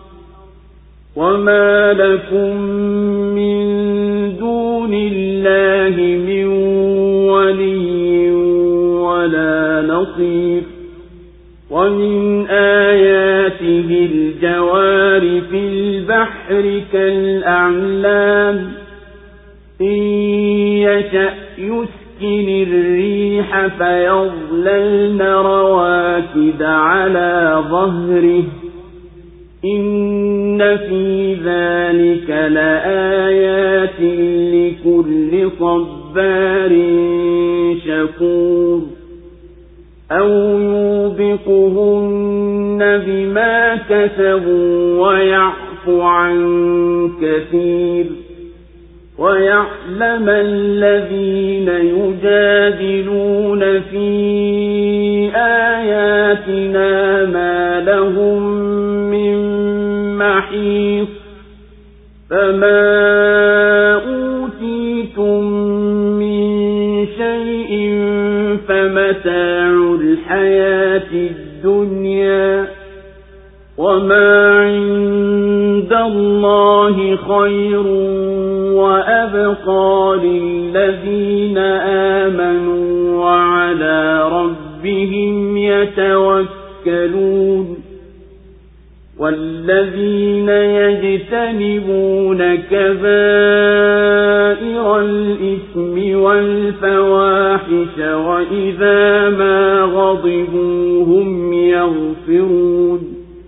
وَمَا لَكُم مِّن دُونِ اللَّهِ مِن وَلِيٍّ وَلَا نَصِيرٍ وَمِنْ آيَاتِهِ الْجَوَارِ فِي الْبَحْرِ كَالْأَعْلَامِ إِن يَشَأْ يُسْكِنِ الرِّيحَ فَيَظْلَلْنَ رَوَاكِدَ عَلَى ظَهْرِهِ إِنَّ فِي ذَلِكَ لَآيَاتٍ لِكُلِّ صَبَّارٍ شَكُورٍ أَوْ يُوبِقْهُنَّ بِمَا كَسَبُوا وَيَعْفُ عَن كَثِيرٍ وَيَعْلَمَ الَّذِينَ يُجَادِلُونَ فِي آيَاتِنَا مَا لَهُم مِّن مَّحِيصٍ فَمَا أُوتِيتُم مِّن شَيْءٍ فَمَتَاعُ الْحَيَاةِ الدُّنْيَا وَمَا عِندَ اللَّهِ خَيْرٌ وَأَبْقَىٰ لِلَّذِينَ آمَنُوا وَعَلَىٰ رَبِّهِمْ يَتَوَكَّلُونَ وَالَّذِينَ يَجْتَنِبُونَ كَبَائِرَ الْإِثْمِ وَالْفَوَاحِشَ وَإِذَا مَا غَضِبُوا هُمْ يَغْفِرُونَ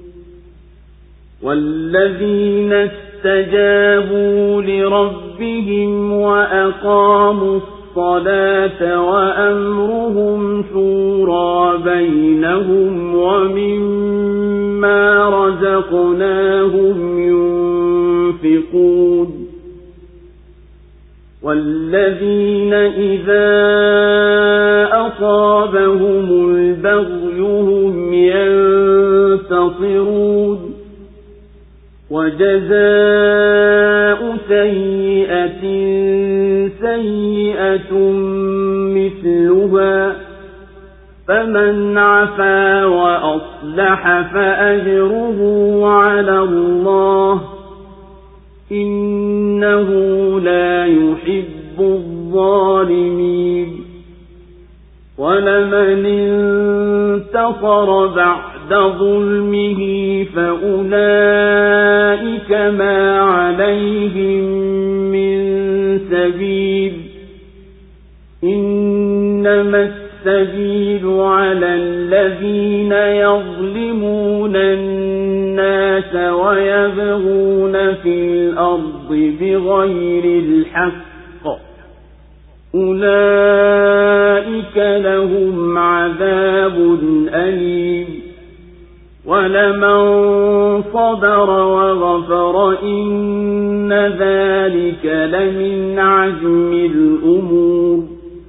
وَالَّذِينَ اسْتَجَابُوا لِرَبِّهِمْ وَأَقَامُوا الصَّلَاةَ وَأَمْرُهُمْ شُورَىٰ بَيْنَهُمْ وَمِمَّا رَزَقْنَاهُمْ يُنفِقُونَ وَالَّذِينَ إِذَا أَصَابَهُمُ الْبَغْيُ هُمْ يَنتَصِرُونَ وَجَزَاءُ سَيِّئَةٍ سَيِّئَةٌ مِثْلُهَا فَمَنْ عَفَا وَأَصْلَحَ فَأَجْرُهُ عَلَى اللَّهِ إِنَّهُ لَا يُحِبُّ الظَّالِمِينَ وَلَمَنِ انتَصَرَ بَعْدَ ظُلْمِهِ فَأُولَئِكَ مَا عَلَيْهِمْ مِنْ سَبِيلٍ إِنَّمَا السَّبِيلُ عَلَى الَّذِينَ يَظْلِمُونَ النَّاسَ وَيَبْغُونَ فِي الْأَرْضِ بِغَيْرِ الْحَقِّ أُولَئِكَ لَهُمْ عَذَابٌ أَلِيمٌ ولمن صبر وغفر إن ذلك لمن عزم الأمور.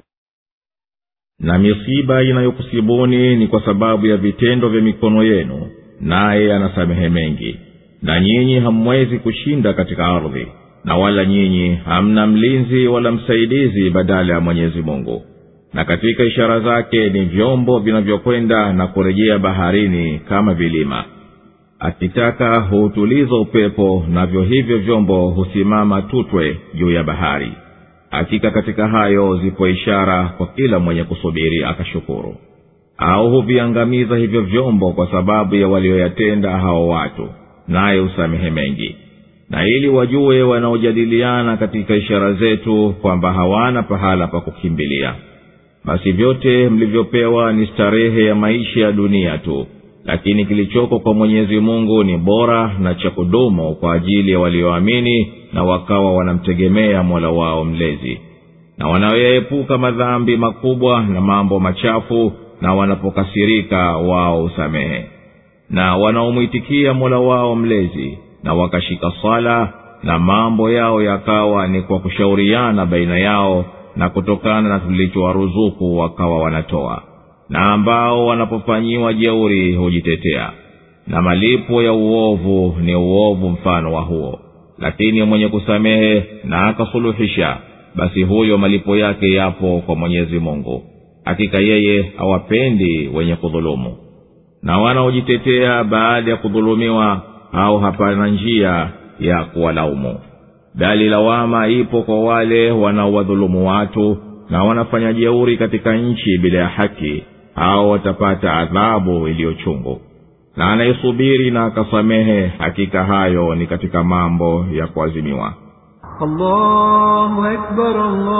Na misiba inayokusibuni ni kwa sababu ya vitendo vya mikono yenu, naye anasamehe mengi. Na nyinyi hamwezi kushinda katika ardhi, na wala nyinyi hamna mlinzi wala msaidizi badala ya Mwenyezi Mungu. Na katika ishara zake ni vyombo vinavyokwenda na kurejea baharini kama vilima. Akitaka huutuliza upepo, navyo hivyo vyombo husimama tutwe juu ya bahari. Hakika katika hayo zipo ishara kwa kila mwenye kusubiri akashukuru. Au huviangamiza hivyo vyombo kwa sababu ya walioyatenda hao watu, naye usamehe mengi. Na ili wajue wanaojadiliana katika ishara zetu kwamba hawana pahala pa kukimbilia. Basi vyote mlivyopewa ni starehe ya maisha ya dunia tu, lakini kilichoko kwa Mwenyezi Mungu ni bora na cha kudumu kwa ajili ya walioamini na wakawa wanamtegemea Mola wao mlezi. Na wanaoepuka madhambi makubwa na mambo machafu, na wanapokasirika wao usamehe. Na wanaomuitikia Mola wao mlezi na wakashika sala, na mambo yao yakawa ni kwa kushauriana baina yao, na kutokana na tulichowaruzuku wakawa wanatoa. Na ambao wanapofanyiwa jeuri hujitetea. Na malipo ya uovu ni uovu mfano wa huo. Lakini mwenye kusamehe na akasuluhisha, basi huyo malipo yake yapo kwa Mwenyezi Mungu. Hakika yeye hawapendi wenye kudhulumu. Na wanaojitetea baada ya kudhulumiwa, au hapana njia ya kuwalaumu. Bali lawama ipo kwa wale wanaowadhulumu watu na wanafanya jeuri katika nchi bila ya haki, au watapata adhabu iliyochungu. Na anayesubiri na akasamehe, hakika hayo ni katika mambo ya kuazimiwa. Allahu Akbar,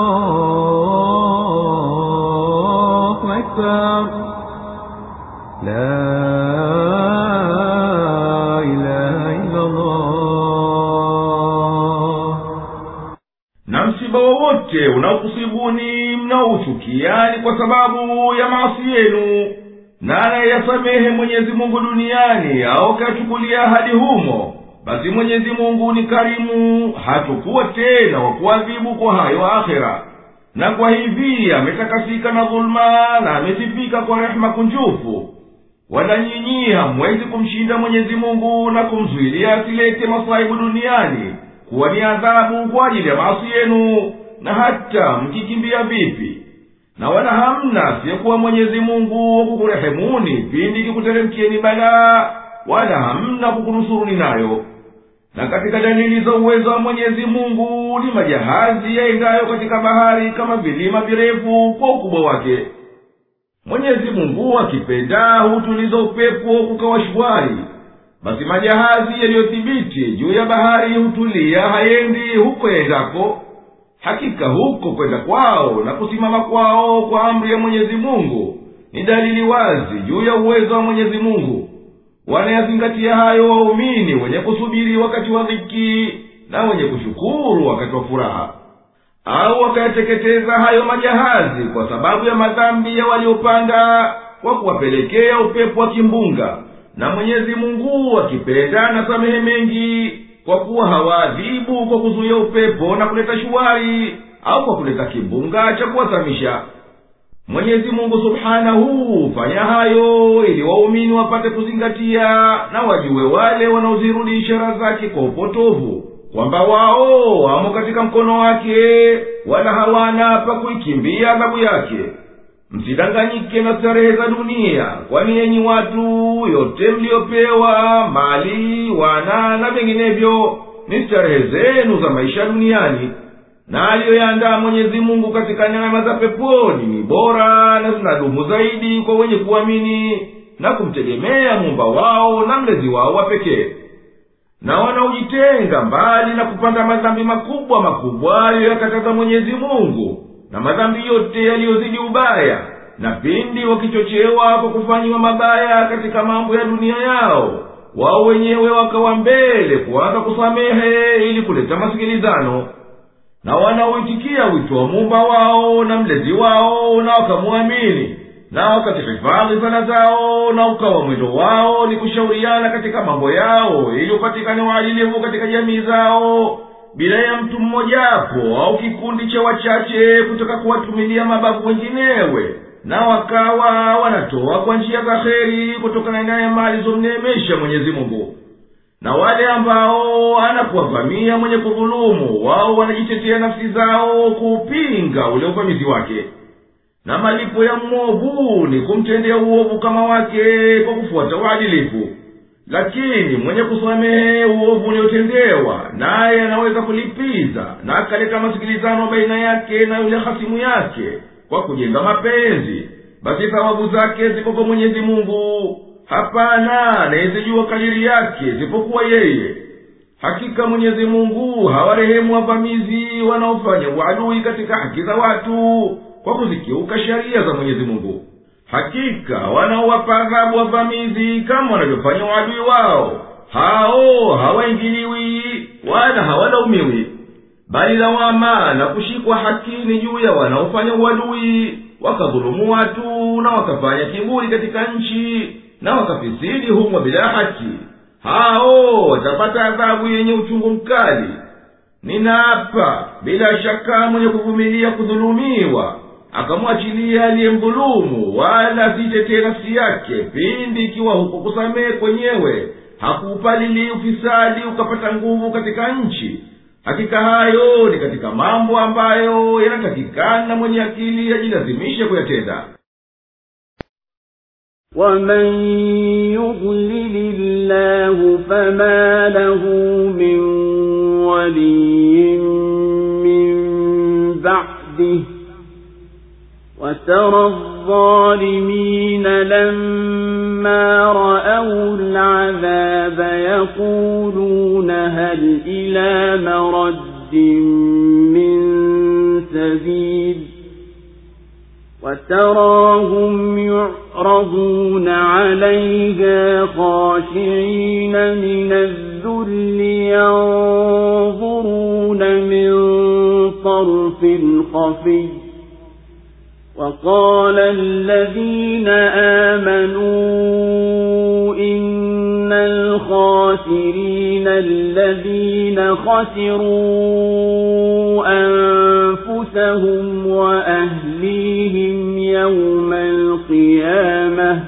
Allahu Akbar, la ilaha illa Allah. Na msiba wowote unaokusibuni mnaochukia ni kwa sababu ya maasi yenu, na anayesamehe Mwenyezi Mungu duniani au kachukulia hadi humo, basi Mwenyezi Mungu ni karimu, hatakuwa tena wa kuadhibu kwa hayo akhera. Na kwa hivi ametakasika na dhulma, na amesifika kwa rehema kunjufu. Wala nyinyi hamwezi kumshinda Mwenyezi Mungu na kumzuilia asilete masaibu duniani kuwa ni adhabu kwa ajili ya maasi yenu, na hata mkikimbia vipi. Na wala hamna asiyekuwa Mwenyezi Mungu kukurehemuni pindi kikuteremkieni balaa, wala hamna kukunusuruni nayo. Na katika dalili za uwezo wa Mwenyezi Mungu ni majahazi yaendayo katika bahari kama vilima virefu kwa ukubwa wake. Mwenyezi Mungu akipenda hutuliza upepo kukawa shwari, basi majahazi yaliyothibiti juu ya bahari hutulia, haendi huko yaendako. Hakika huko kwenda kwao na kusimama kwao kwa amri ya Mwenyezi Mungu ni dalili wazi juu ya uwezo wa Mwenyezi Mungu. Wanayazingatia hayo waumini wenye kusubiri wakati wa dhiki, na wenye kushukuru wakati wa furaha. Au wakayateketeza hayo majahazi kwa sababu ya madhambi ya waliopanda, kwa kuwapelekea upepo wa kimbunga. Na Mwenyezi Mungu akipenda na samehe mengi, kwa kuwa hawaadhibu kwa kuzuia upepo na kuleta shuwari, au kwa kuleta kimbunga cha kuwazamisha. Mwenyezi Mungu subhanahu fanya hayo ili waumini wapate kuzingatia, na wajue wale wanaozirudi ishara zake kwa upotovu, kwamba wao wamo katika mkono wake, wala hawana pa kuikimbia adhabu yake. Msidanganyike na starehe za dunia, kwani yenyi watu yote mliopewa mali, wana na vinginevyo ni starehe zenu za maisha duniani. Na aliyoyaandaa Mwenyezi Mungu katika neema za peponi ni bora na zinadumu zaidi kwa wenye kuamini na kumtegemea Muumba wao na mlezi wao wa pekee. Na wanaojitenga mbali na kupanda madhambi makubwa makubwa aliyokataza Mwenyezi Mungu, na madhambi yote yaliyozidi ubaya, na pindi wakichochewa kwa kufanyiwa mabaya katika mambo ya dunia yao, wao wenyewe wakawa mbele kuanza kusamehe ili kuleta masikilizano. Na wanaoitikia wito wa Muumba wao na mlezi wao na wakamuamini, na wakazihifadhi sala zao, na ukawa mwendo wao ni kushauriana katika mambo yao ili upatikane uadilifu katika jamii zao, bila ya mtu mmojapo au kikundi cha wachache kutoka kuwatumilia mababu wenginewe, na wakawa wanatoa kwa njia za kheri kutokana na mali zomneemesha Mwenyezi Mungu. Na wale ambao anakuwavamia mwenye kudhulumu, wao wanajitetea nafsi zao kupinga ule uvamizi wake. Na malipo ya mwovu ni kumtendea uovu kama wake kwa kufuata uadilifu. Lakini mwenye kusamehe uovu uliotendewa, naye anaweza kulipiza na akaleta masikilizano baina yake na yule hasimu yake kwa kujenga mapenzi, basi thawabu zake zipo kwa Mwenyezi Mungu. Hapana anayejua kadiri yake zipokuwa yeye. Hakika Mwenyezi Mungu hawarehemu wavamizi wanaofanya uadui katika haki za watu kwa kuzikiuka sheria za Mwenyezi Mungu. Hakika wanaowapa adhabu wavamizi kama wanavyofanya uadui wao, hao hawaingiliwi wala hawalaumiwi, bali lawama na kushikwa haki ni juu ya wanaofanya uadui, wakadhulumu watu na wakafanya kiburi katika nchi na wakafisidi humo bila haki. Hao watapata adhabu yenye uchungu mkali. Ninaapa bila shaka mwenye kuvumilia kudhulumiwa akamwachilia aliyemdhulumu, wala sitetee nafsi yake pindi ikiwa huko kusamehe kwenyewe hakupalili ufisadi ukapata nguvu katika nchi, hakika hayo ni katika mambo ambayo yanatakikana mwenye akili ajilazimishe kuyatenda. وَمَن يُضْلِلِ اللَّهُ فَمَا لَهُ مِن وَلِيٍّ مِّن بَعْدِهِ وَتَرَى الظَّالِمِينَ لَمَّا رَأَوُا الْعَذَابَ يَقُولُونَ هَلْ إِلَى مَرَدٍّ مِّن سَبِيلٍ وَتَرَاهُمْ يُعْرَضُونَ عَلَيْهَا خَاشِعِينَ مِنَ الذُّلِّ يَنظُرُونَ مِن طَرْفٍ خَفِيٍّ وَقَالَ الَّذِينَ آمَنُوا إِنَّ الْخَاسِرِينَ الَّذِينَ خَسِرُوا أَنفُسَهُمْ وَأَهْلِيهِمْ يَوْمَ الْقِيَامَةِ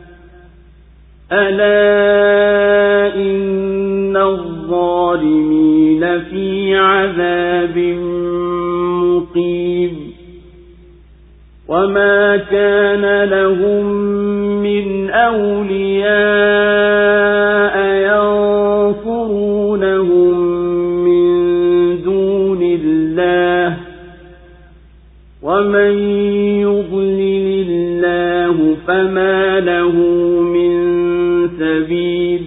أَلَا إِنَّ الظَّالِمِينَ فِي عَذَابٍ مُقِيمٍ وَمَا كَانَ لَهُم مِّنْ أَوْلِيَاءَ يَنصُرُونَهُم مِّن دُونِ اللَّهِ وَمَن يُضْلِلِ اللَّهُ فَمَا لَهُ مِن سَبِيلٍ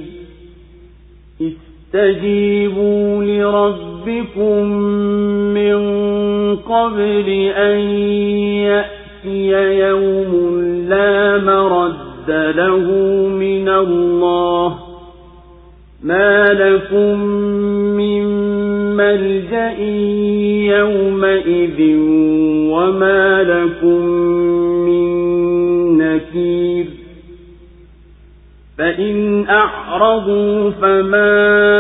اسْتَجِيبُوا لِرَبِّكُم مِّن قَبْلِ أَن يَأْتِيَ يَوْمٌ لَّا مَرَدَّ لَهُ مِنَ اللَّهِ مَا لَكُم مِّن مَّلْجَإٍ يَوْمَئِذٍ وَمَا لَكُم مِّن نَّكِيرٍ فَإِنْ أَعْرَضُوا فَمَا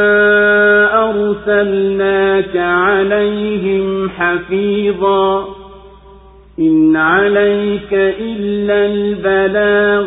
أَرْسَلْنَاكَ عَلَيْهِمْ حَفِيظًا إِنْ عَلَيْكَ إِلَّا الْبَلَاغُ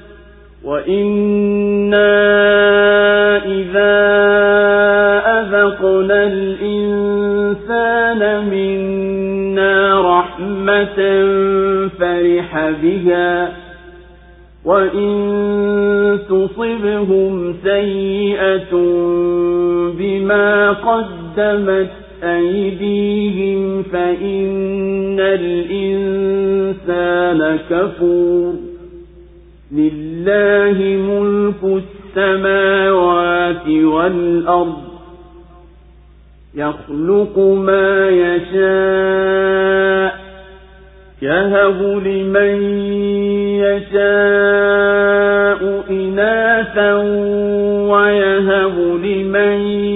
وَإِنَّا إِذَا أَذَقْنَا الْإِنسَانَ مِنَّا رَحْمَةً فَرِحَ بِهَا وَإِن تُصِبْهُمْ سَيِّئَةٌ بِمَا قَدَّمَتْ أَيْدِيهِمْ فَإِنَّ الْإِنسَانَ كَفُورٌ لِلَّهِ مُلْكُ السَّمَاوَاتِ وَالْأَرْضِ يَخْلُقُ مَا يَشَاءُ يَهَبُ لِمَن يَشَاءُ إِنَاثًا وَيَهَبُ لِمَن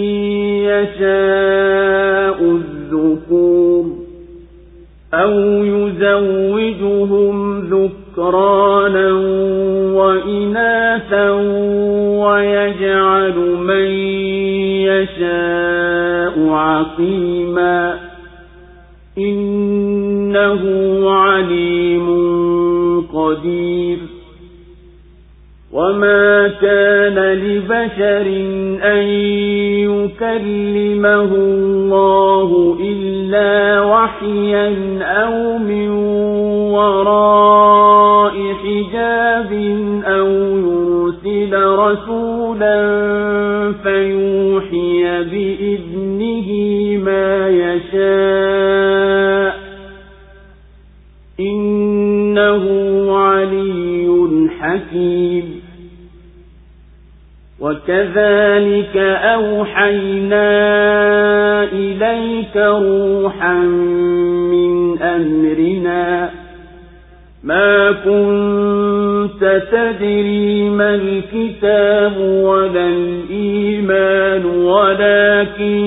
يَشَاءُ الذُّكُورَ أَوْ يُزَوِّجُهُمْ ذُكْرًا ذكرانا وإناثا ويجعل من يشاء عقيما إنه عليم قدير وما كان لبشر أن يكلمه الله إلا وحيا أو من وراء حجاب أو يرسل رسولا فيوحي بإذنه ما يشاء إنه علي حكيم وكذلك أوحينا إليك روحا من أمرنا ما كنت تدري ما الكتاب ولا الإيمان ولكن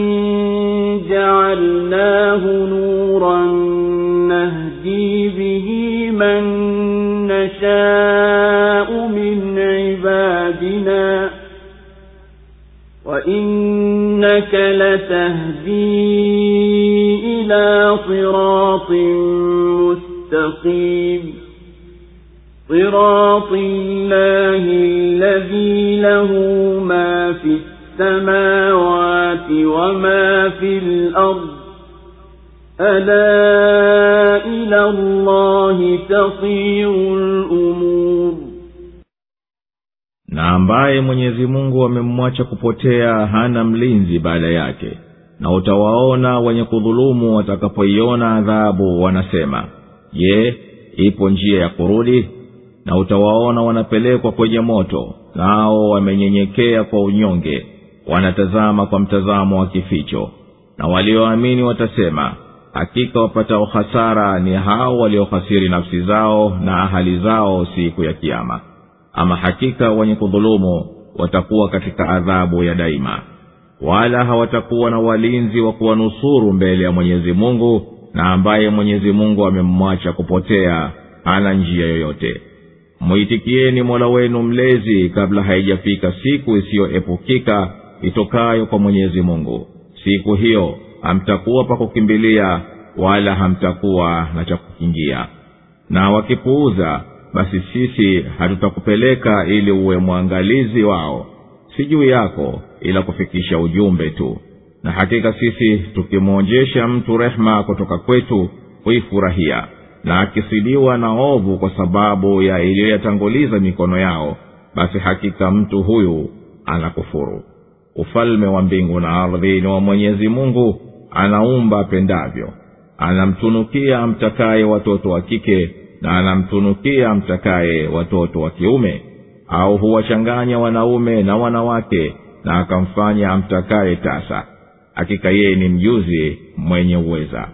جعلناه نورا نهدي به من نشاء من عبادنا وإنك لتهدي إلى صراط مستقيم صراط الله الذي له ما في السماوات وما في الأرض ألا إلى الله تصير الأمور. Na ambaye Mwenyezi Mungu amemwacha kupotea hana mlinzi baada yake, na utawaona wenye kudhulumu watakapoiona adhabu wanasema, je, ipo njia ya kurudi? Na utawaona wanapelekwa kwenye moto, nao wamenyenyekea kwa unyonge, wanatazama kwa mtazamo wa kificho. Na walioamini watasema, hakika wapatao hasara ni hao waliohasiri nafsi zao na ahali zao siku ya Kiyama. Ama hakika wenye kudhulumu watakuwa katika adhabu ya daima, wala hawatakuwa na walinzi wa kuwanusuru mbele ya Mwenyezi Mungu, na ambaye Mwenyezi Mungu amemwacha kupotea hana njia yoyote. Muitikieni Mola wenu mlezi kabla haijafika siku isiyoepukika itokayo kwa Mwenyezi Mungu. Siku hiyo hamtakuwa pa kukimbilia wala hamtakuwa na cha kukingia. Na wakipuuza, basi sisi hatutakupeleka ili uwe mwangalizi wao, si juu yako ila kufikisha ujumbe tu. Na hakika sisi tukimwonjesha mtu rehema kutoka kwetu huifurahia, na akisidiwa na ovu kwa sababu ya iliyotanguliza mikono yao, basi hakika mtu huyu anakufuru. Ufalme wa mbingu na ardhi ni wa Mwenyezi Mungu, anaumba pendavyo. Anamtunukia amtakaye watoto wa kike na anamtunukia amtakaye watoto wa kiume, au huwachanganya wanaume na wanawake na akamfanya amtakaye tasa. Hakika yeye ni mjuzi mwenye uweza.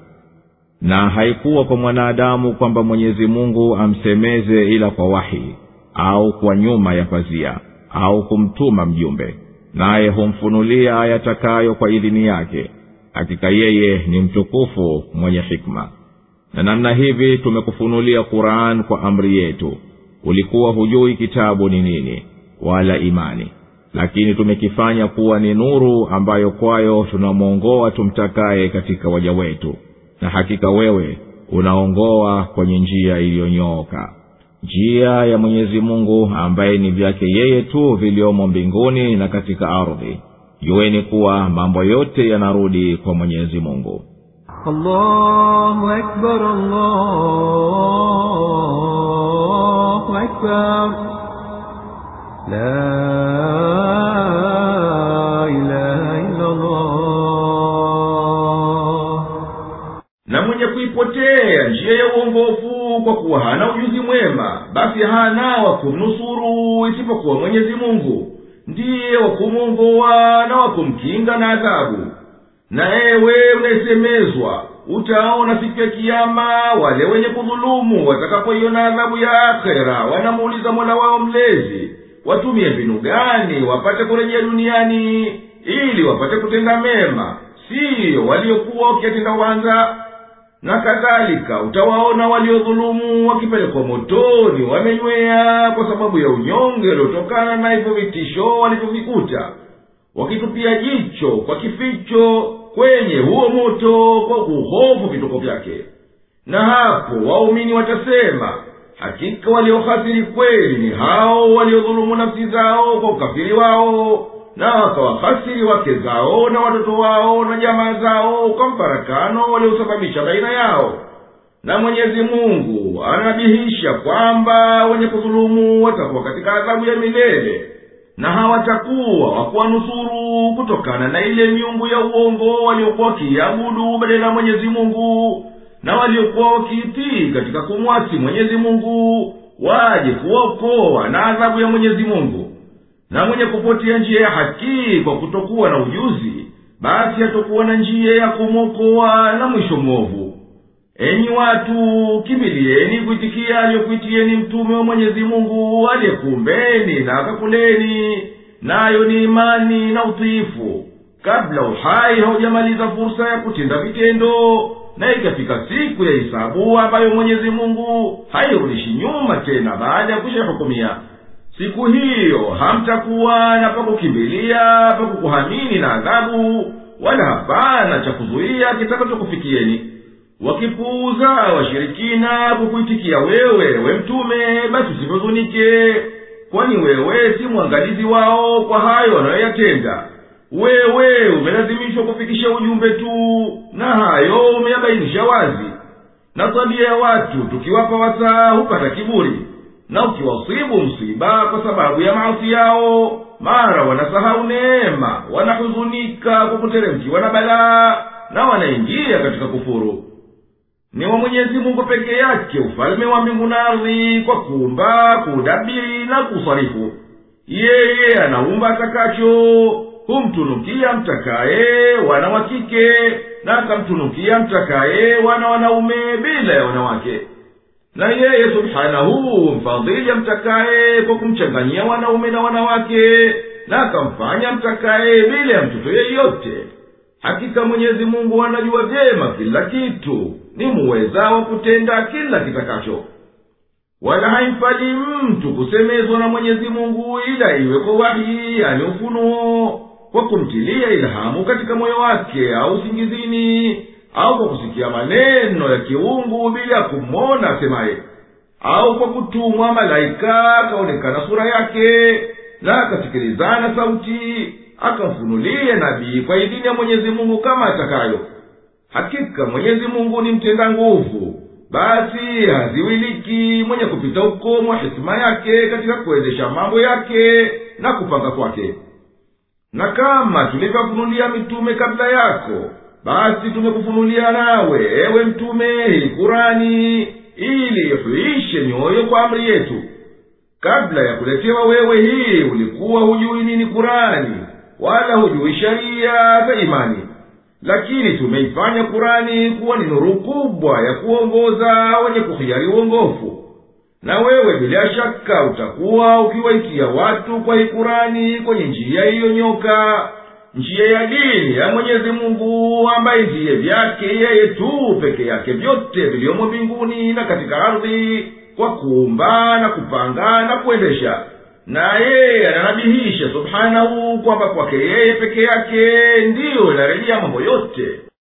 Na haikuwa kwa mwanadamu kwamba Mwenyezi Mungu amsemeze ila kwa wahi, au kwa nyuma ya pazia, au kumtuma mjumbe, naye humfunulia ayatakayo kwa idhini yake. Hakika yeye ni mtukufu mwenye hikma. Na namna hivi tumekufunulia Qur'an kwa amri yetu. Ulikuwa hujui kitabu ni nini wala imani, lakini tumekifanya kuwa ni nuru ambayo kwayo tunamuongoa tumtakaye katika waja wetu. Na hakika wewe unaongoa kwenye njia iliyonyooka, njia ya Mwenyezi Mungu ambaye ni vyake yeye tu viliomo mbinguni na katika ardhi. Jueni kuwa mambo yote yanarudi kwa Mwenyezi Mungu. Allahu Akbar, Allahu Akbar, la ilaha illa Allah. Na mwenye kuipotea njia ya uongofu kwa kuwa hana ujuzi mwema, basi hana wa kumnusuru isipokuwa Mwenyezi Mungu. Ndiye wa kumuongoa na wa kumkinga na adhabu. Na ewe unayesemezwa, utaona siku ya Kiyama wale wenye kudhulumu watakapoiona adhabu ya akhera, wanamuuliza Mola wao mlezi, watumie mbinu gani wapate kurejea duniani ili wapate kutenda mema, sio waliokuwa wakitenda kwanza. na kadhalika utawaona waliodhulumu wakipelekwa motoni wamenywea kwa sababu ya unyonge uliotokana na hivyo vitisho walivyovikuta, wakitupia jicho kwa kificho kwenye huo moto kwa kuhofu vituko vyake. Na hapo waumini watasema, hakika waliohasiri kweli ni hao waliodhulumu nafsi zao kwa ukafiri wao, na wakawahasiri wake zao na watoto wao na jamaa zao kwa mfarakano waliosababisha baina yao. Na Mwenyezi Mungu anabihisha kwamba wenye kudhulumu watakuwa katika adhabu ya milele, na hawatakuwa wakuwanusuru kutokana na ile miungu ya uongo waliokuwa wakiabudu badala ya Mwenyezi Mungu, na waliokuwa wakiitii katika kumwasi Mwenyezi Mungu, waje kuokoa na adhabu ya Mwenyezi Mungu. Na mwenye kupotea njia ya haki kwa kutokuwa na ujuzi, basi hatakuwa na njia ya kumwokoa na mwisho mwovu. Enyi watu, kimbilieni kuitikia aliyokuitieni mtume wa Mwenyezi Mungu aliyekuumbeni na akakuleni, nayo ni imani na utiifu, kabla uhai haujamaliza fursa ya kutenda vitendo, na ikafika siku ya hisabu ambayo Mwenyezi Mungu hairudishi nyuma tena baada ya kushahukumia. Siku hiyo hamtakuwa na pakukimbilia, pakukuhamini na adhabu, wala hapana cha kuzuia kitakachokufikieni. Wakipuuza washirikina kukuitikia wewe we mtume, basi usihuzunike, kwani wewe si mwangalizi wao kwa hayo wanayoyatenda. Wewe umelazimishwa kufikisha ujumbe tu, na hayo umeyabainisha wazi. Na tabia ya watu tukiwapa wasaa hupata kiburi, na ukiwasibu msiba kwa sababu ya maasi yao, mara wanasahau neema, wanahuzunika kwa kuteremkiwa na balaa, na wanaingia katika kufuru. Ni wa Mwenyezi Mungu peke yake ufalme wa mbingu na ardhi, kwa kuumba, kudabiri na kusarifu. Yeye anaumba atakacho, humtunukia mtakaye wana wa kike, na akamtunukia mtakaye wana wanaume bila ya wanawake. Na yeye subhanahu mfadhili mtakaye kwa kumchanganyia wanaume na wanawake, na akamfanya mtakaye bila ya mtoto yeyote. Hakika Mwenyezi Mungu anajua vyema kila kitu, ni muweza wa kutenda kila kitakacho. Wala haimfali mtu kusemezwa na Mwenyezi Mungu ila iwe kwa wahi, yani ufunuo, kwa kumtilia ilhamu katika moyo wake au singizini, au kwa kusikia maneno ya kiungu bila kumwona asemaye, au kwa kutumwa malaika akaonekana sura yake, na akasikilizana sauti, akamfunulia nabii kwa idhini ya Mwenyezi Mungu kama atakayo. Hakika Mwenyezi Mungu ni mtenda nguvu, basi haziwiliki, mwenye kupita ukomo wa hikima yake katika kuendesha mambo yake na kupanga kwake. Na kama tulivyofunulia mitume kabla yako, basi tumekufunulia nawe ewe mtume hii Kurani, ili ihuishe nyoyo kwa amri yetu. Kabla ya kuletewa wewe hii ulikuwa hujui nini Kurani, wala hujui sharia za imani. Lakini tumeifanya Kurani kuwa ni nuru kubwa ya kuongoza wenye kuhiari uongofu. Na wewe bila shaka utakuwa ukiwaitia watu kwa hii Kurani kwenye njia iliyonyoka, njia ya dini ya Mwenyezi Mungu, ambaye ndiye vyake yeye tu peke yake vyote vilivyomo mbinguni na katika ardhi, kwa kuumba na kupanga na kuendesha. Na yeye ananabihisha subhanahu kwamba kwake yeye peke yake ndiyo inarejea mambo yote.